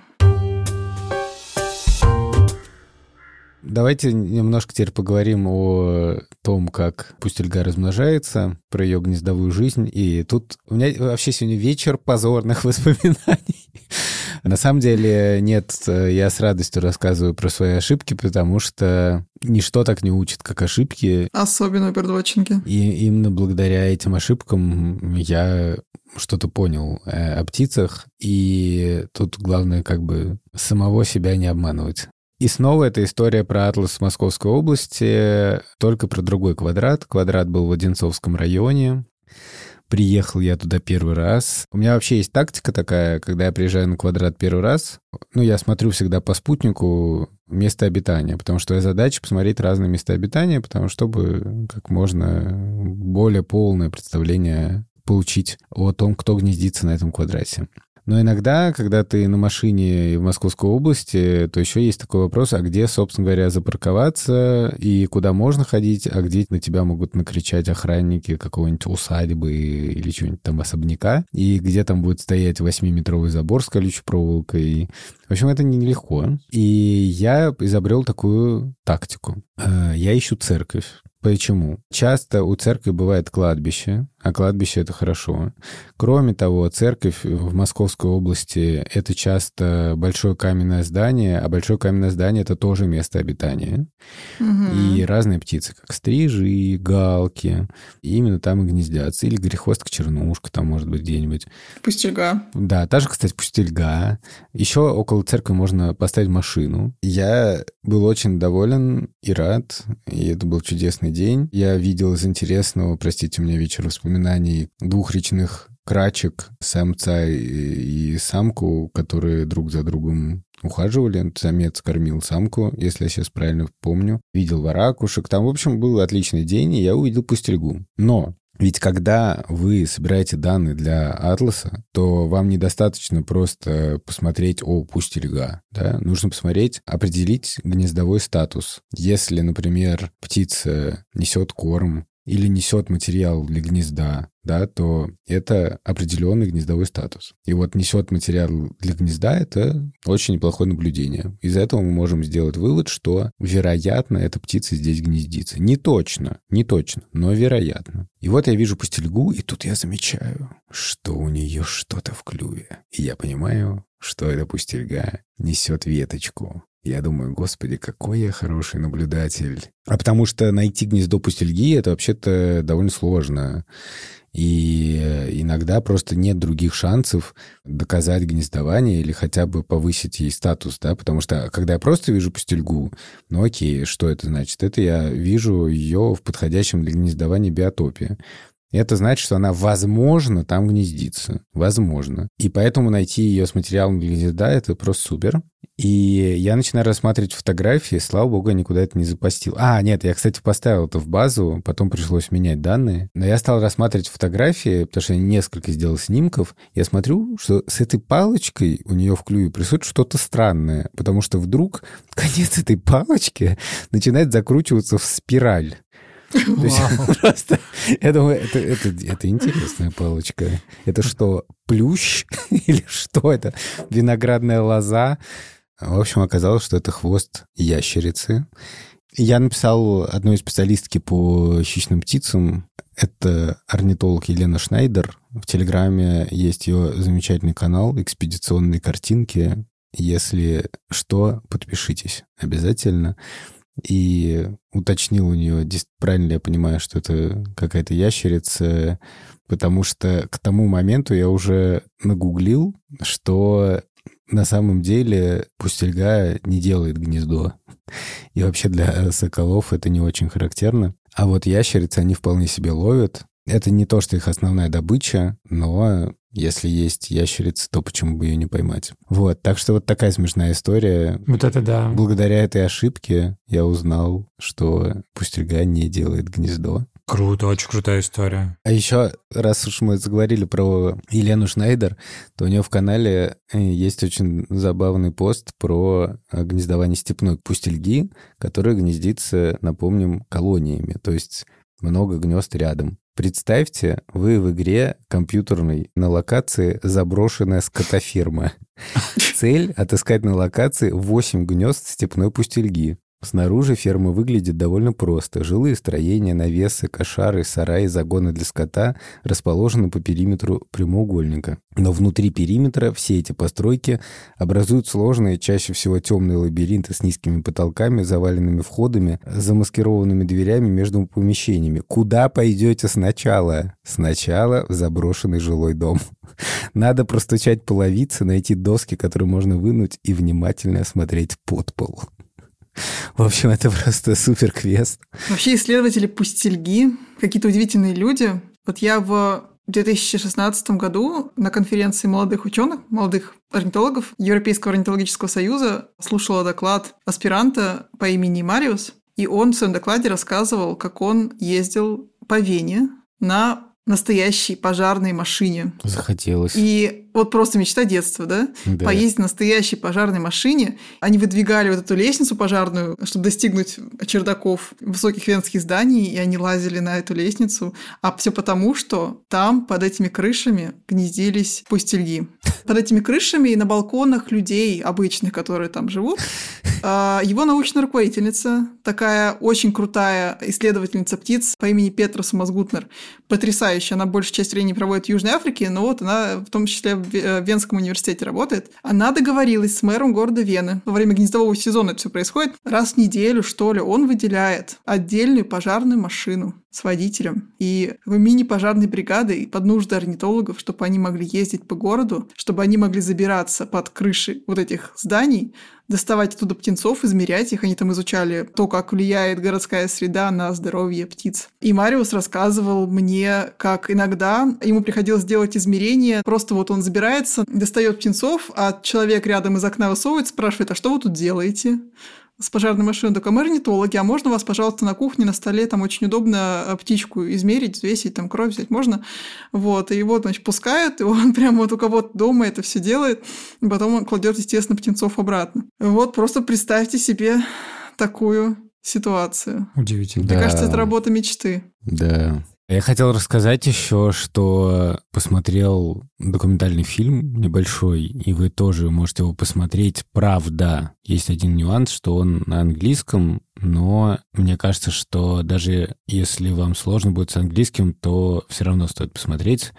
Давайте немножко теперь поговорим о том, как пустельга размножается, про ее гнездовую жизнь. И тут у меня вообще сегодня вечер позорных воспоминаний. На самом деле нет, я с радостью рассказываю про свои ошибки, потому что ничто так не учит, как ошибки. Особенно в бердвотчинге. И именно благодаря этим ошибкам я что-то понял о птицах. И тут главное как бы самого себя не обманывать. И снова эта история про атлас Московской области, только про другой квадрат. Квадрат был в Одинцовском районе. Приехал я туда первый раз. У меня вообще есть тактика такая, когда я приезжаю на квадрат первый раз, я смотрю всегда по спутнику место обитания, потому что задача посмотреть разные места обитания, чтобы как можно более полное представление получить о том, кто гнездится на этом квадрате. Но иногда, когда ты на машине в Московской области, то еще есть такой вопрос, а где, собственно говоря, запарковаться и куда можно ходить, а где на тебя могут накричать охранники какого-нибудь усадьбы или чего-нибудь там особняка, и где там будет стоять 8-метровый забор с колючей проволокой. В общем, это нелегко. И я изобрел такую тактику. Я ищу церковь. Почему? Часто у церкви бывает кладбище, а кладбище — это хорошо. Кроме того, церковь в Московской области — это часто большое каменное здание, а большое каменное здание — это тоже место обитания. Угу. И разные птицы, как стрижи, галки, именно там и гнездятся. Или грехвостка-чернушка там может быть где-нибудь. Пустельга. Да, та же, кстати, пустельга. Еще около церкви можно поставить машину. Я был очень доволен и рад, и это был чудесный день. Я видел из интересного, простите, у меня вечер воспоминаний, 2 речных крачек, самца и самку, которые друг за другом ухаживали. Самец кормил самку, если я сейчас правильно помню. Видел варакушек. Там, в общем, был отличный день, и я увидел пустельгу. Но ведь когда вы собираете данные для атласа, то вам недостаточно просто посмотреть, пустельга, да? Нужно посмотреть, определить гнездовой статус. Если, например, птица несет корм или несет материал для гнезда, да, то это определенный гнездовой статус. И вот несет материал для гнезда — это очень неплохое наблюдение. Из этого мы можем сделать вывод, что, вероятно, эта птица здесь гнездится. Не точно, но вероятно. И вот я вижу пустельгу, и тут я замечаю, что у нее что-то в клюве. И я понимаю, что эта пустельга несет веточку. Я думаю, господи, какой я хороший наблюдатель. А потому что найти гнездо пустельги — это вообще-то довольно сложно. И иногда просто нет других шансов доказать гнездование или хотя бы повысить ей статус, да, потому что когда я просто вижу пустельгу, ну окей, что это значит? Это я вижу ее в подходящем для гнездования биотопе. Это значит, что она, возможно, там гнездится. Возможно. И поэтому найти ее с материалом для гнезда — это просто супер. И я начинаю рассматривать фотографии, слава богу, я никуда это не запостил. Нет, я, кстати, поставил это в базу, потом пришлось менять данные. Но я стал рассматривать фотографии, потому что я несколько сделал снимков. Я смотрю, что с этой палочкой у нее в клюве происходит что-то странное, потому что вдруг конец этой палочки начинает закручиваться в спираль. То есть просто, я думаю, это интересная палочка. Это что, плющ? Или что это? Виноградная лоза? В общем, оказалось, что это хвост ящерицы. Я написал одной специалистке по хищным птицам. Это орнитолог Елена Шнайдер. В Телеграме есть ее замечательный канал «Экспедиционные картинки». Если что, подпишитесь обязательно. И уточнил у нее, правильно ли я понимаю, что это какая-то ящерица, потому что к тому моменту я уже нагуглил, что на самом деле пустельга не делает гнездо. И вообще для соколов это не очень характерно. А вот ящерицы они вполне себе ловят. Это не то, что их основная добыча, но если есть ящерица, то почему бы ее не поймать? Вот, так что вот такая смешная история. Вот это да. Благодаря этой ошибке я узнал, что пустельга не делает гнездо. Круто, очень крутая история. А еще, раз уж мы заговорили про Елену Шнайдер, то у нее в канале есть очень забавный пост про гнездование степной пустельги, которая гнездится, напомним, колониями, то есть много гнезд рядом. Представьте, вы в игре компьютерной на локации заброшенная скотоферма. Цель — отыскать на локации 8 гнезд степной пустельги. Снаружи ферма выглядит довольно просто. Жилые строения, навесы, кошары, сараи, загоны для скота расположены по периметру прямоугольника. Но внутри периметра все эти постройки образуют сложные, чаще всего темные лабиринты с низкими потолками, заваленными входами, замаскированными дверями между помещениями. Куда пойдете сначала? Сначала в заброшенный жилой дом. Надо простучать половицы, найти доски, которые можно вынуть, и внимательно осмотреть подпол. В общем, это просто супер квест. Вообще исследователи пустельги, какие-то удивительные люди. Вот я в 2016 году на конференции молодых ученых, молодых орнитологов Европейского орнитологического союза слушала доклад аспиранта по имени Мариус, и он в своем докладе рассказывал, как он ездил по Вене на настоящей пожарной машине. Захотелось. И вот просто мечта детства, да? Да. Поездить на настоящей пожарной машине. Они выдвигали вот эту лестницу пожарную, чтобы достигнуть чердаков высоких венских зданий, и они лазили на эту лестницу. А все потому, что там под этими крышами гнездились пустельги. Под этими крышами и на балконах людей обычных, которые там живут, его научная руководительница, такая очень крутая исследовательница птиц по имени Петра Самозгутнер, потрясающая. Она большую часть времени проводит в Южной Африке, но вот она в том числе в Венском университете работает. Она договорилась с мэром города Вены. Во время гнездового сезона это все происходит. Раз в неделю, что ли, он выделяет отдельную пожарную машину с водителем и мини-пожарной бригадой под нужды орнитологов, чтобы они могли ездить по городу, чтобы они могли забираться под крыши вот этих зданий, доставать оттуда птенцов, измерять их. Они там изучали то, как влияет городская среда на здоровье птиц. И Мариус рассказывал мне, как иногда ему приходилось делать измерения. Просто вот он забирается, достает птенцов, а человек рядом из окна высовывается, спрашивает: а что вы тут делаете? С пожарной машиной только: мы орнитологи, а можно вас, пожалуйста, на кухне, на столе, там очень удобно птичку измерить, взвесить, там кровь взять можно. Вот, и его, значит, пускают, и он прямо вот у кого-то дома это все делает, и потом он кладет, естественно, птенцов обратно. Вот, просто представьте себе такую ситуацию. Удивительно. Мне кажется, это работа мечты. Да. Я хотел рассказать еще, что посмотрел документальный фильм небольшой, и вы тоже можете его посмотреть. Правда, есть один нюанс, что он на английском, но мне кажется, что даже если вам сложно будет с английским, то все равно стоит посмотреть.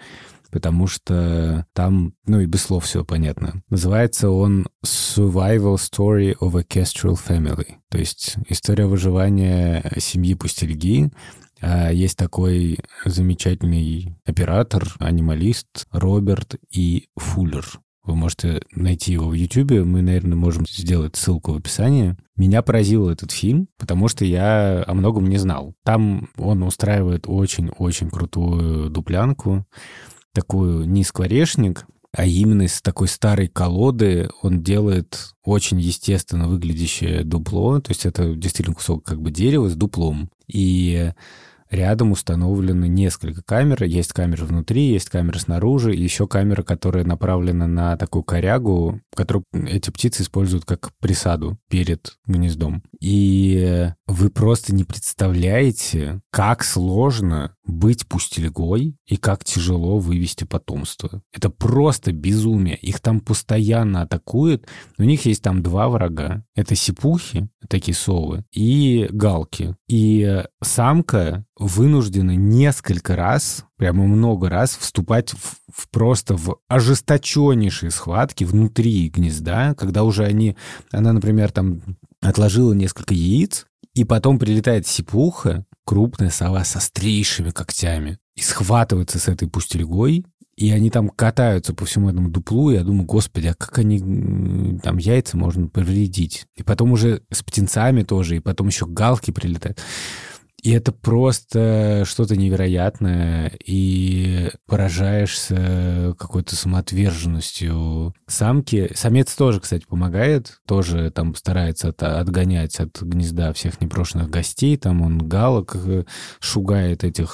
потому что там, и без слов все понятно. Называется он «Survival Story of a Kestrel Family», то есть история выживания семьи Пустельги. Есть такой замечательный оператор, анималист Роберт И. Фуллер. Вы можете найти его в Ютубе. Мы, наверное, можем сделать ссылку в описании. Меня поразил этот фильм, потому что я о многом не знал. Там он устраивает очень-очень крутую дуплянку, такую не скворечник, а именно из такой старой колоды он делает очень естественно выглядящее дупло. То есть это действительно кусок как бы дерева с дуплом. И рядом установлены несколько камер. Есть камера внутри, есть камера снаружи, и еще камера, которая направлена на такую корягу, которую эти птицы используют как присаду перед гнездом. И вы просто не представляете, как сложно быть пустельгой и как тяжело вывести потомство. Это просто безумие. Их там постоянно атакуют. У них есть там два врага. Это сипухи, такие совы, и галки. И самка вынуждена несколько раз, прямо много раз, вступать просто в ожесточеннейшие схватки внутри гнезда, когда уже она, например, там отложила несколько яиц, и потом прилетает сипуха, крупная сова с острейшими когтями, и схватывается с этой пустельгой, и они там катаются по всему этому дуплу, и я думаю, господи, а как они там яйца можно повредить? И потом уже с птенцами тоже, и потом еще галки прилетают. И это просто что-то невероятное, и поражаешься какой-то самоотверженностью самки. Самец тоже, кстати, помогает, тоже там старается отгонять от гнезда всех непрошенных гостей, там он галок шугает этих,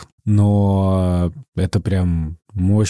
но это прям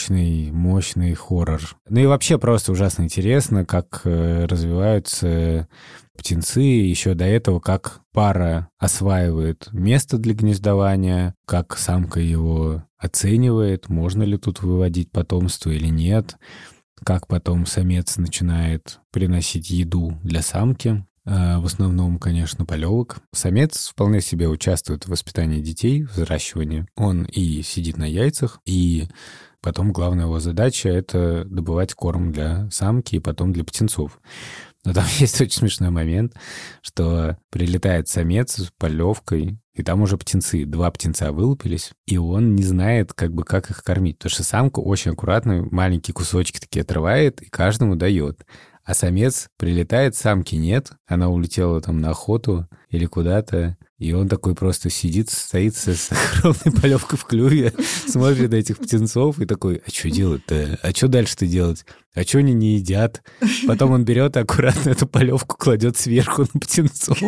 мощный хоррор. Ну и вообще просто ужасно интересно, как развиваются птенцы, еще до этого, как пара осваивает место для гнездования, как самка его оценивает, можно ли тут выводить потомство или нет, как потом самец начинает приносить еду для самки. В основном, конечно, полевок. Самец вполне себе участвует в воспитании детей, в взращивании. Он и сидит на яйцах, и потом главная его задача — это добывать корм для самки и потом для птенцов. Но там есть очень смешной момент, что прилетает самец с полевкой, и там уже птенцы, 2 птенца вылупились, и он не знает, как их кормить. Потому что самка очень аккуратно маленькие кусочки такие отрывает и каждому дает. А самец прилетает, самки нет, она улетела там на охоту или куда-то, и он такой просто сидит, стоит с огромной полевкой в клюве, смотрит на этих птенцов и такой, а что делать-то? А что дальше-то делать? А что они не едят? Потом он берет и аккуратно эту полевку кладет сверху на птенцов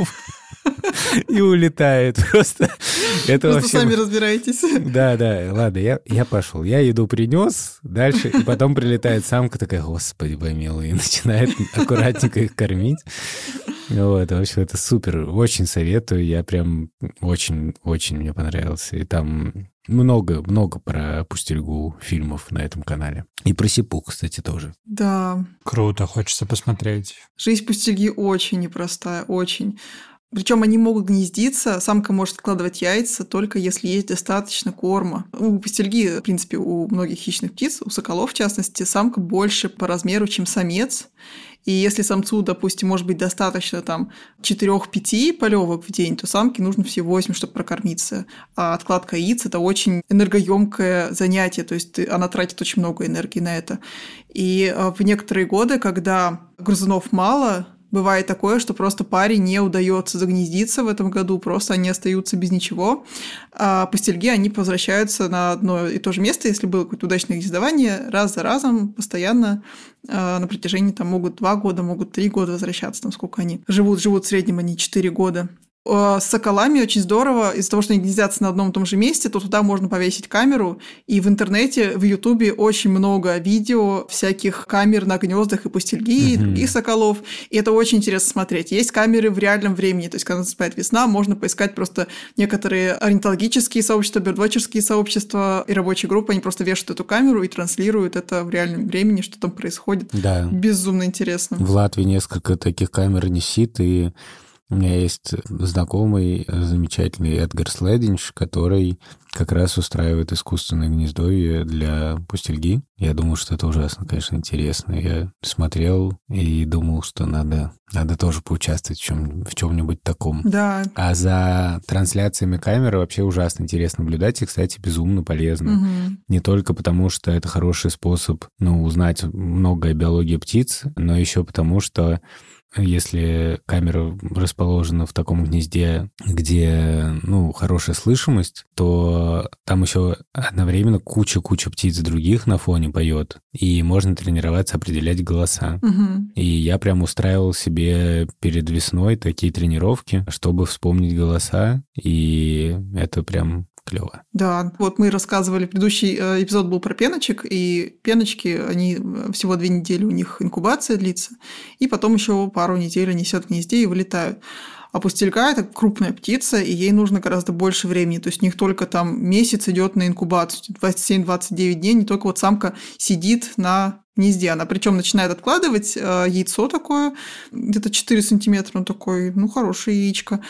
и улетает. Просто это вообще... сами разбирайтесь. Да, ладно, я пошел. Я еду принес дальше, и потом прилетает самка такая, господи помилуй, и начинает аккуратненько их кормить. Вот, в общем, это супер. Очень советую. Я прям очень мне понравился. И там много про пустельгу фильмов на этом канале. И про сипух, кстати, тоже. Да. Круто, хочется посмотреть. Жизнь пустельги очень непростая, очень. Причем они могут гнездиться, самка может откладывать яйца только если есть достаточно корма. У пустельги, в принципе, у многих хищных птиц, у соколов в частности, самка больше по размеру, чем самец. И если самцу, допустим, может быть достаточно там 4-5 полевок в день, то самке нужно все 8, чтобы прокормиться. А откладка яиц – это очень энергоемкое занятие, то есть она тратит очень много энергии на это. И в некоторые годы, когда грызунов мало, бывает такое, что просто паре не удается загнездиться в этом году, просто они остаются без ничего. А пустельги, они возвращаются на одно и то же место, если было какое-то удачное гнездование, раз за разом, постоянно на протяжении там могут 2 года, могут 3 года возвращаться, там сколько они живут в среднем они 4 года. С соколами очень здорово, из-за того, что они гнездятся на одном и том же месте, то туда можно повесить камеру, и в интернете, в Ютубе очень много видео всяких камер на гнездах и пустельги, и других соколов, и это очень интересно смотреть. Есть камеры в реальном времени, то есть когда наступает весна, можно поискать просто некоторые орнитологические сообщества, бёрдвотчерские сообщества и рабочие группы, они просто вешают эту камеру и транслируют это в реальном времени, что там происходит. Да. Безумно интересно. В Латвии несколько таких камер висит, и У меня есть знакомый замечательный Эдгар Слединч, который как раз устраивает искусственное гнездовье для пустельги. Я думал, что это ужасно, конечно, интересно. Я смотрел и думал, что надо тоже поучаствовать в чем-нибудь таком. Да. А за трансляциями камеры вообще ужасно интересно наблюдать, и, кстати, безумно полезно. Угу. Не только потому, что это хороший способ, узнать многое о биологии птиц, но еще потому, что если камера расположена в таком гнезде, где, хорошая слышимость, то там еще одновременно куча птиц других на фоне поет, и можно тренироваться определять голоса. Угу. И я прям устраивал себе перед весной такие тренировки, чтобы вспомнить голоса, и это прям клево. Да, вот мы рассказывали, предыдущий эпизод был про пеночек, и пеночки, они всего 2 недели у них инкубация длится, и потом еще пару недель они сидят в гнезде и вылетают. А пустельга – это крупная птица, и ей нужно гораздо больше времени. То есть у них только там месяц идет на инкубацию, 27-29 дней, не только вот самка сидит на гнезде. Она причем начинает откладывать яйцо такое, где-то 4 сантиметра, такой, хорошее яичко.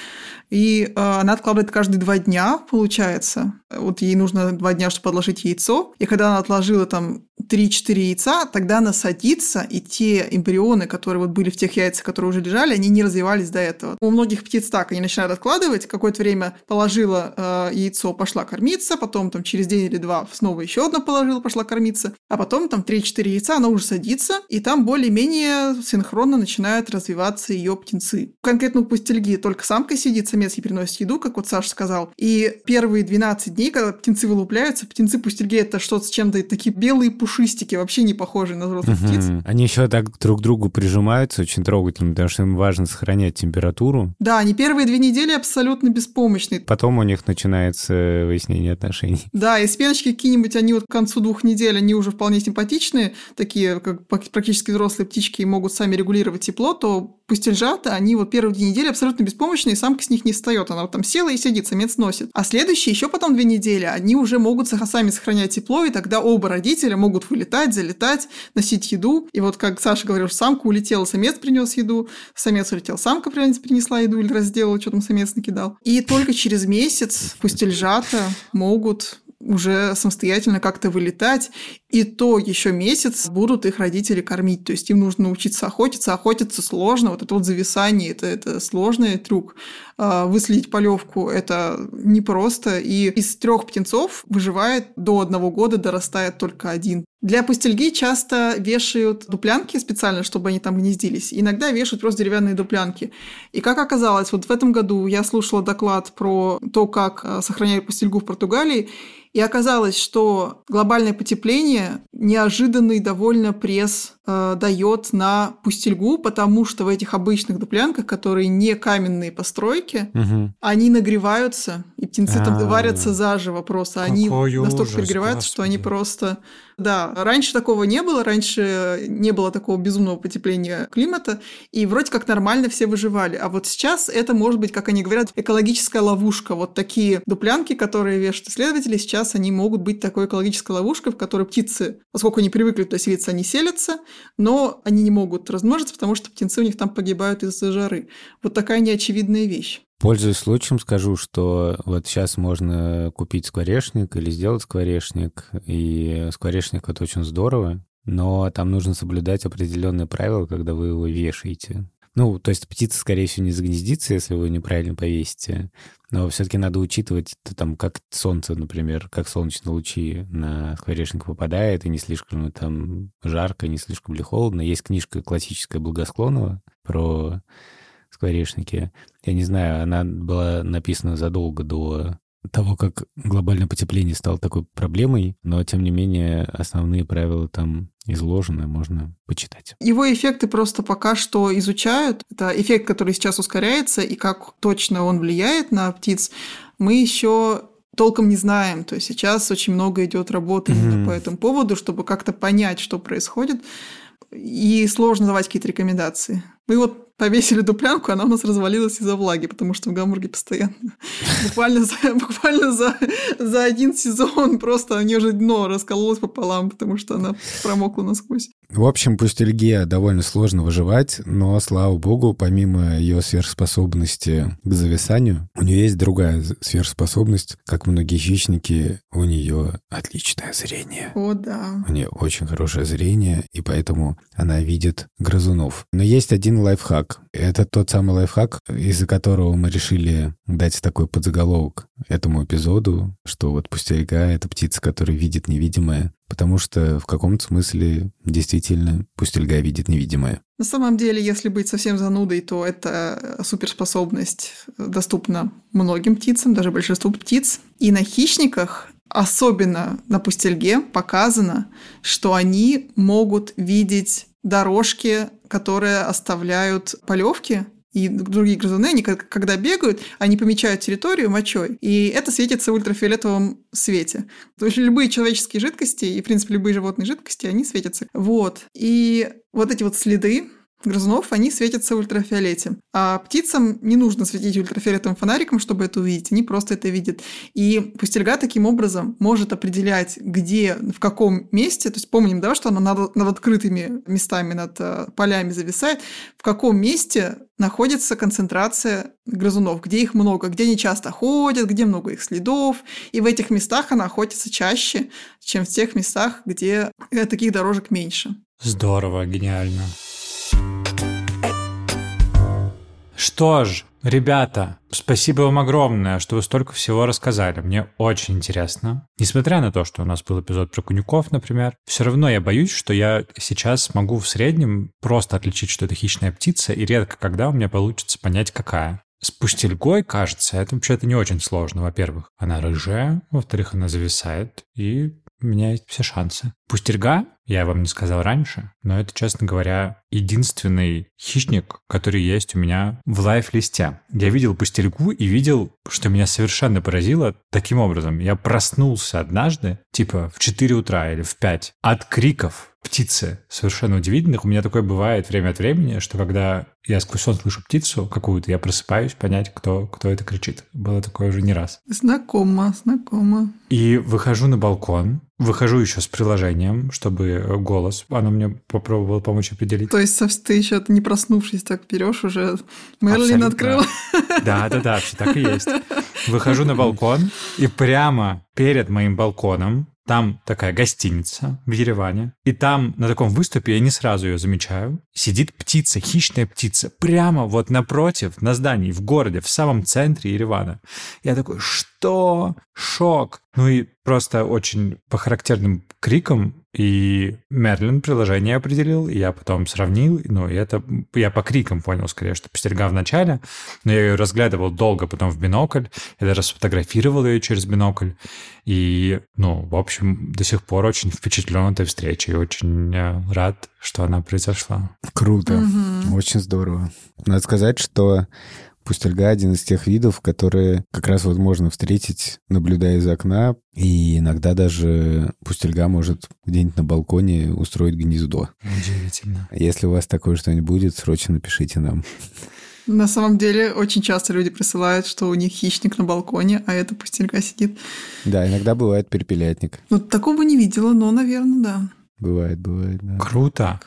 И она откладывает каждые 2 дня, получается. Вот ей нужно 2 дня, чтобы отложить яйцо. И когда она отложила там 3-4 яйца, тогда она садится, и те эмбрионы, которые вот были в тех яйцах, которые уже лежали, они не развивались до этого. У многих птиц так, они начинают откладывать, какое-то время положила яйцо, пошла кормиться, потом там через день или 2 снова еще одно положила, пошла кормиться, а потом там 3-4 яйца, она уже садится, и там более-менее синхронно начинают развиваться ее птенцы. Конкретно у пустельги только самка сидит, самец ей приносит еду, как вот Саша сказал, и первые 12 дней, когда птенцы вылупляются, птенцы пустельги – это что-то с чем-то такие белые пушистики, вообще не похожие на взрослых птиц. Они еще так друг к другу прижимаются, очень трогательно, потому что им важно сохранять температуру. Да, они первые 2 недели абсолютно беспомощные. Потом у них начинается выяснение отношений. Да, и спеночки какие-нибудь, они вот к концу 2 недель, они уже вполне симпатичные, такие как практически взрослые птички и могут сами регулировать тепло, то пустельжата, они вот первые 2 недели абсолютно беспомощные, и самка с них не встает. Она вот там села и сидит, самец носит. А следующие еще потом 2 недели, они уже могут сами сохранять тепло, и тогда оба родителя могут вылетать, залетать, носить еду. И вот как Саша говорил, что самка улетела, самец принес еду, самец улетел, самка принесла еду или разделала, что там самец накидал. И только через месяц пустельжата могут уже самостоятельно как-то вылетать, и то еще месяц будут их родители кормить. То есть им нужно научиться охотиться. Охотиться сложно. Вот это вот зависание – это сложный трюк. Выследить полевку – это непросто. И из 3 птенцов выживает до 1 года, дорастает только 1. Для пустельги часто вешают дуплянки специально, чтобы они там гнездились. Иногда вешают просто деревянные дуплянки. И как оказалось, вот в этом году я слушала доклад про то, как сохраняют пустельгу в Португалии, и оказалось, что глобальное потепление неожиданный довольно пресс дает на пустельгу, потому что в этих обычных дуплянках, которые не каменные постройки, они нагреваются, и птенцы там варятся заживо просто. Они настолько перегреваются, что они просто... Да, раньше такого не было, раньше не было такого безумного потепления климата, и вроде как нормально все выживали. А вот сейчас это может быть, как они говорят, экологическая ловушка. Вот такие дуплянки, которые вешают исследователи, сейчас они могут быть такой экологической ловушкой, в которой птицы, поскольку они привыкли туда селиться, они селятся, но они не могут размножиться, потому что птенцы у них там погибают из-за жары. Вот такая неочевидная вещь. Пользуясь случаем, скажу, что вот сейчас можно купить скворечник или сделать скворечник, и скворечник — это очень здорово, но там нужно соблюдать определенные правила, когда вы его вешаете. То есть птица, скорее всего, не загнездится, если вы неправильно повесите, но все-таки надо учитывать, там, как солнце, например, как солнечные лучи на скворечник попадает, и не слишком там жарко, не слишком ли холодно. Есть книжка классическая Благосклонова про скворечники. Я не знаю, она была написана задолго до того, как глобальное потепление стало такой проблемой, но, тем не менее, основные правила там изложены, можно почитать. Его эффекты просто пока что изучают. Это эффект, который сейчас ускоряется, и как точно он влияет на птиц, мы еще толком не знаем. То есть сейчас очень много идет работы именно по этому поводу, чтобы как-то понять, что происходит. И сложно давать какие-то рекомендации. Мы вот повесили дуплянку, она у нас развалилась из-за влаги, потому что в Гамбурге постоянно. Буквально за 1 сезон просто у нее же дно раскололось пополам, потому что она промокла насквозь. В общем, пустельге довольно сложно выживать, но, слава богу, помимо ее сверхспособности к зависанию, у нее есть другая сверхспособность. Как многие хищники, у нее отличное зрение. О, да. У нее очень хорошее зрение, и поэтому она видит грызунов. Но есть один лайфхак. Это тот самый лайфхак, из-за которого мы решили дать такой подзаголовок этому эпизоду, что вот пустельга — это птица, которая видит невидимое, потому что в каком-то смысле действительно пустельга видит невидимое. На самом деле, если быть совсем занудой, то эта суперспособность доступна многим птицам, даже большинству птиц. И на хищниках, особенно на пустельге, показано, что они могут видеть дорожки, которые оставляют полевки. И другие грызуны, они когда бегают, они помечают территорию мочой, и это светится в ультрафиолетовом свете. То есть любые человеческие жидкости и, в принципе, любые животные жидкости, они светятся. Вот. И вот эти вот следы грызунов, они светятся в ультрафиолете. А птицам не нужно светить ультрафиолетовым фонариком, чтобы это увидеть. Они просто это видят. И пустельга таким образом может определять, где, в каком месте, то есть помним, да, что она над открытыми местами, над полями зависает, в каком месте находится концентрация грызунов, где их много, где они часто ходят, где много их следов. И в этих местах она охотится чаще, чем в тех местах, где таких дорожек меньше. Здорово, гениально. Что ж, ребята, спасибо вам огромное, что вы столько всего рассказали. Мне очень интересно. Несмотря на то, что у нас был эпизод про конюков, например, все равно я боюсь, что я сейчас смогу в среднем просто отличить, что это хищная птица, и редко когда у меня получится понять, какая. С пустельгой, кажется, это вообще-то не очень сложно. Во-первых, она рыжая, во-вторых, она зависает, и у меня есть все шансы. Пустельга, я вам не сказал раньше, но это, честно говоря, единственный хищник, который есть у меня в лайф-листе. Я видел пустельгу и видел, что меня совершенно поразило таким образом. Я проснулся однажды, типа в 4 утра или в 5, от криков птицы совершенно удивительных. У меня такое бывает время от времени, что когда я сквозь сон слышу птицу какую-то, я просыпаюсь понять, кто это кричит. Было такое уже не раз. Знакомо. И выхожу на балкон, выхожу еще с приложением, чтобы голос, оно мне попробовало помочь определить. То есть ты еще не проснувшись, так берешь уже Мерлин открыл. Да, все так и есть. Выхожу на балкон, и прямо перед моим балконом там такая гостиница в Ереване, и там на таком выступе, я не сразу ее замечаю, сидит птица, хищная птица, прямо вот напротив, на здании, в городе, в самом центре Еревана. Я такой, что? Шок! Ну и просто очень по характерным крикам, и Мерлин приложение определил, и я потом сравнил, ну и это я по крикам понял скорее, что пустельга в начале, но я ее разглядывал долго потом в бинокль, я даже сфотографировал ее через бинокль, и, ну, в общем, до сих пор очень впечатлен этой встречей, очень рад, что она произошла. Круто, очень здорово. Надо сказать, что пустельга — один из тех видов, которые как раз вот можно встретить, наблюдая из окна, и иногда даже пустельга может где-нибудь на балконе устроить гнездо. Удивительно. Если у вас такое что-нибудь будет, срочно напишите нам. На самом деле, очень часто люди присылают, что у них хищник на балконе, а это пустельга сидит. Да, иногда бывает перепелятник. Ну, такого не видела, но, наверное, да. Бывает, да. Круто.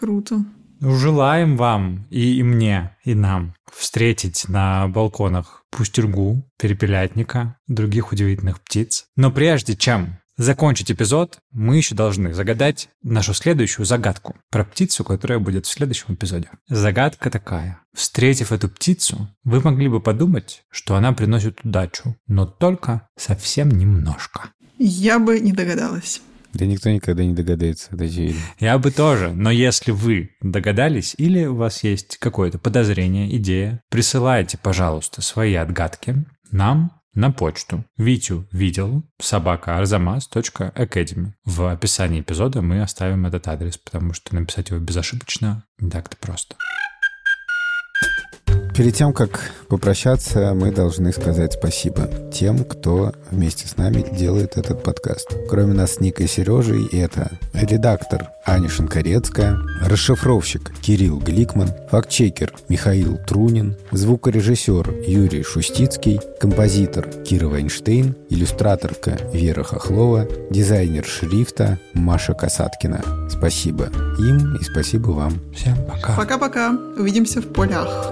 Желаем вам и мне, и нам встретить на балконах пустельгу, перепелятника, других удивительных птиц. Но прежде чем закончить эпизод, мы еще должны загадать нашу следующую загадку про птицу, которая будет в следующем эпизоде. Загадка такая. Встретив эту птицу, вы могли бы подумать, что она приносит удачу, но только совсем немножко. Я бы не догадалась. Да никто никогда не догадается, это очевидно. Я бы тоже, но если вы догадались или у вас есть какое-то подозрение, идея, присылайте, пожалуйста, свои отгадки нам на почту. Витю видел @arzamas.academy. В описании эпизода мы оставим этот адрес, потому что написать его безошибочно не так-то просто. Перед тем, как попрощаться, мы должны сказать спасибо тем, кто вместе с нами делает этот подкаст. Кроме нас с Никой и Сережей, это редактор Аня Шинкарецкая, расшифровщик Кирилл Гликман, фактчекер Михаил Трунин, звукорежиссер Юрий Шустицкий, композитор Кира Вайнштейн, иллюстраторка Вера Хохлова, дизайнер шрифта Маша Касаткина. Спасибо им и спасибо вам. Всем пока. Пока-пока. Увидимся в полях.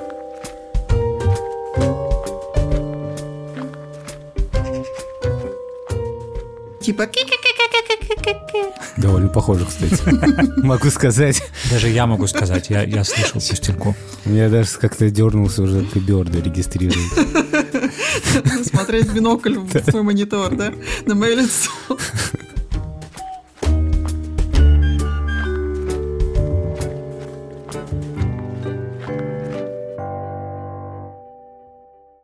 Типа Довольно похоже, кстати. Могу сказать. Даже я могу сказать, я слышал пустинку. У меня даже как-то дернулся уже Бёрда регистрировать. смотреть в бинокль в свой монитор, да? На мое лицо.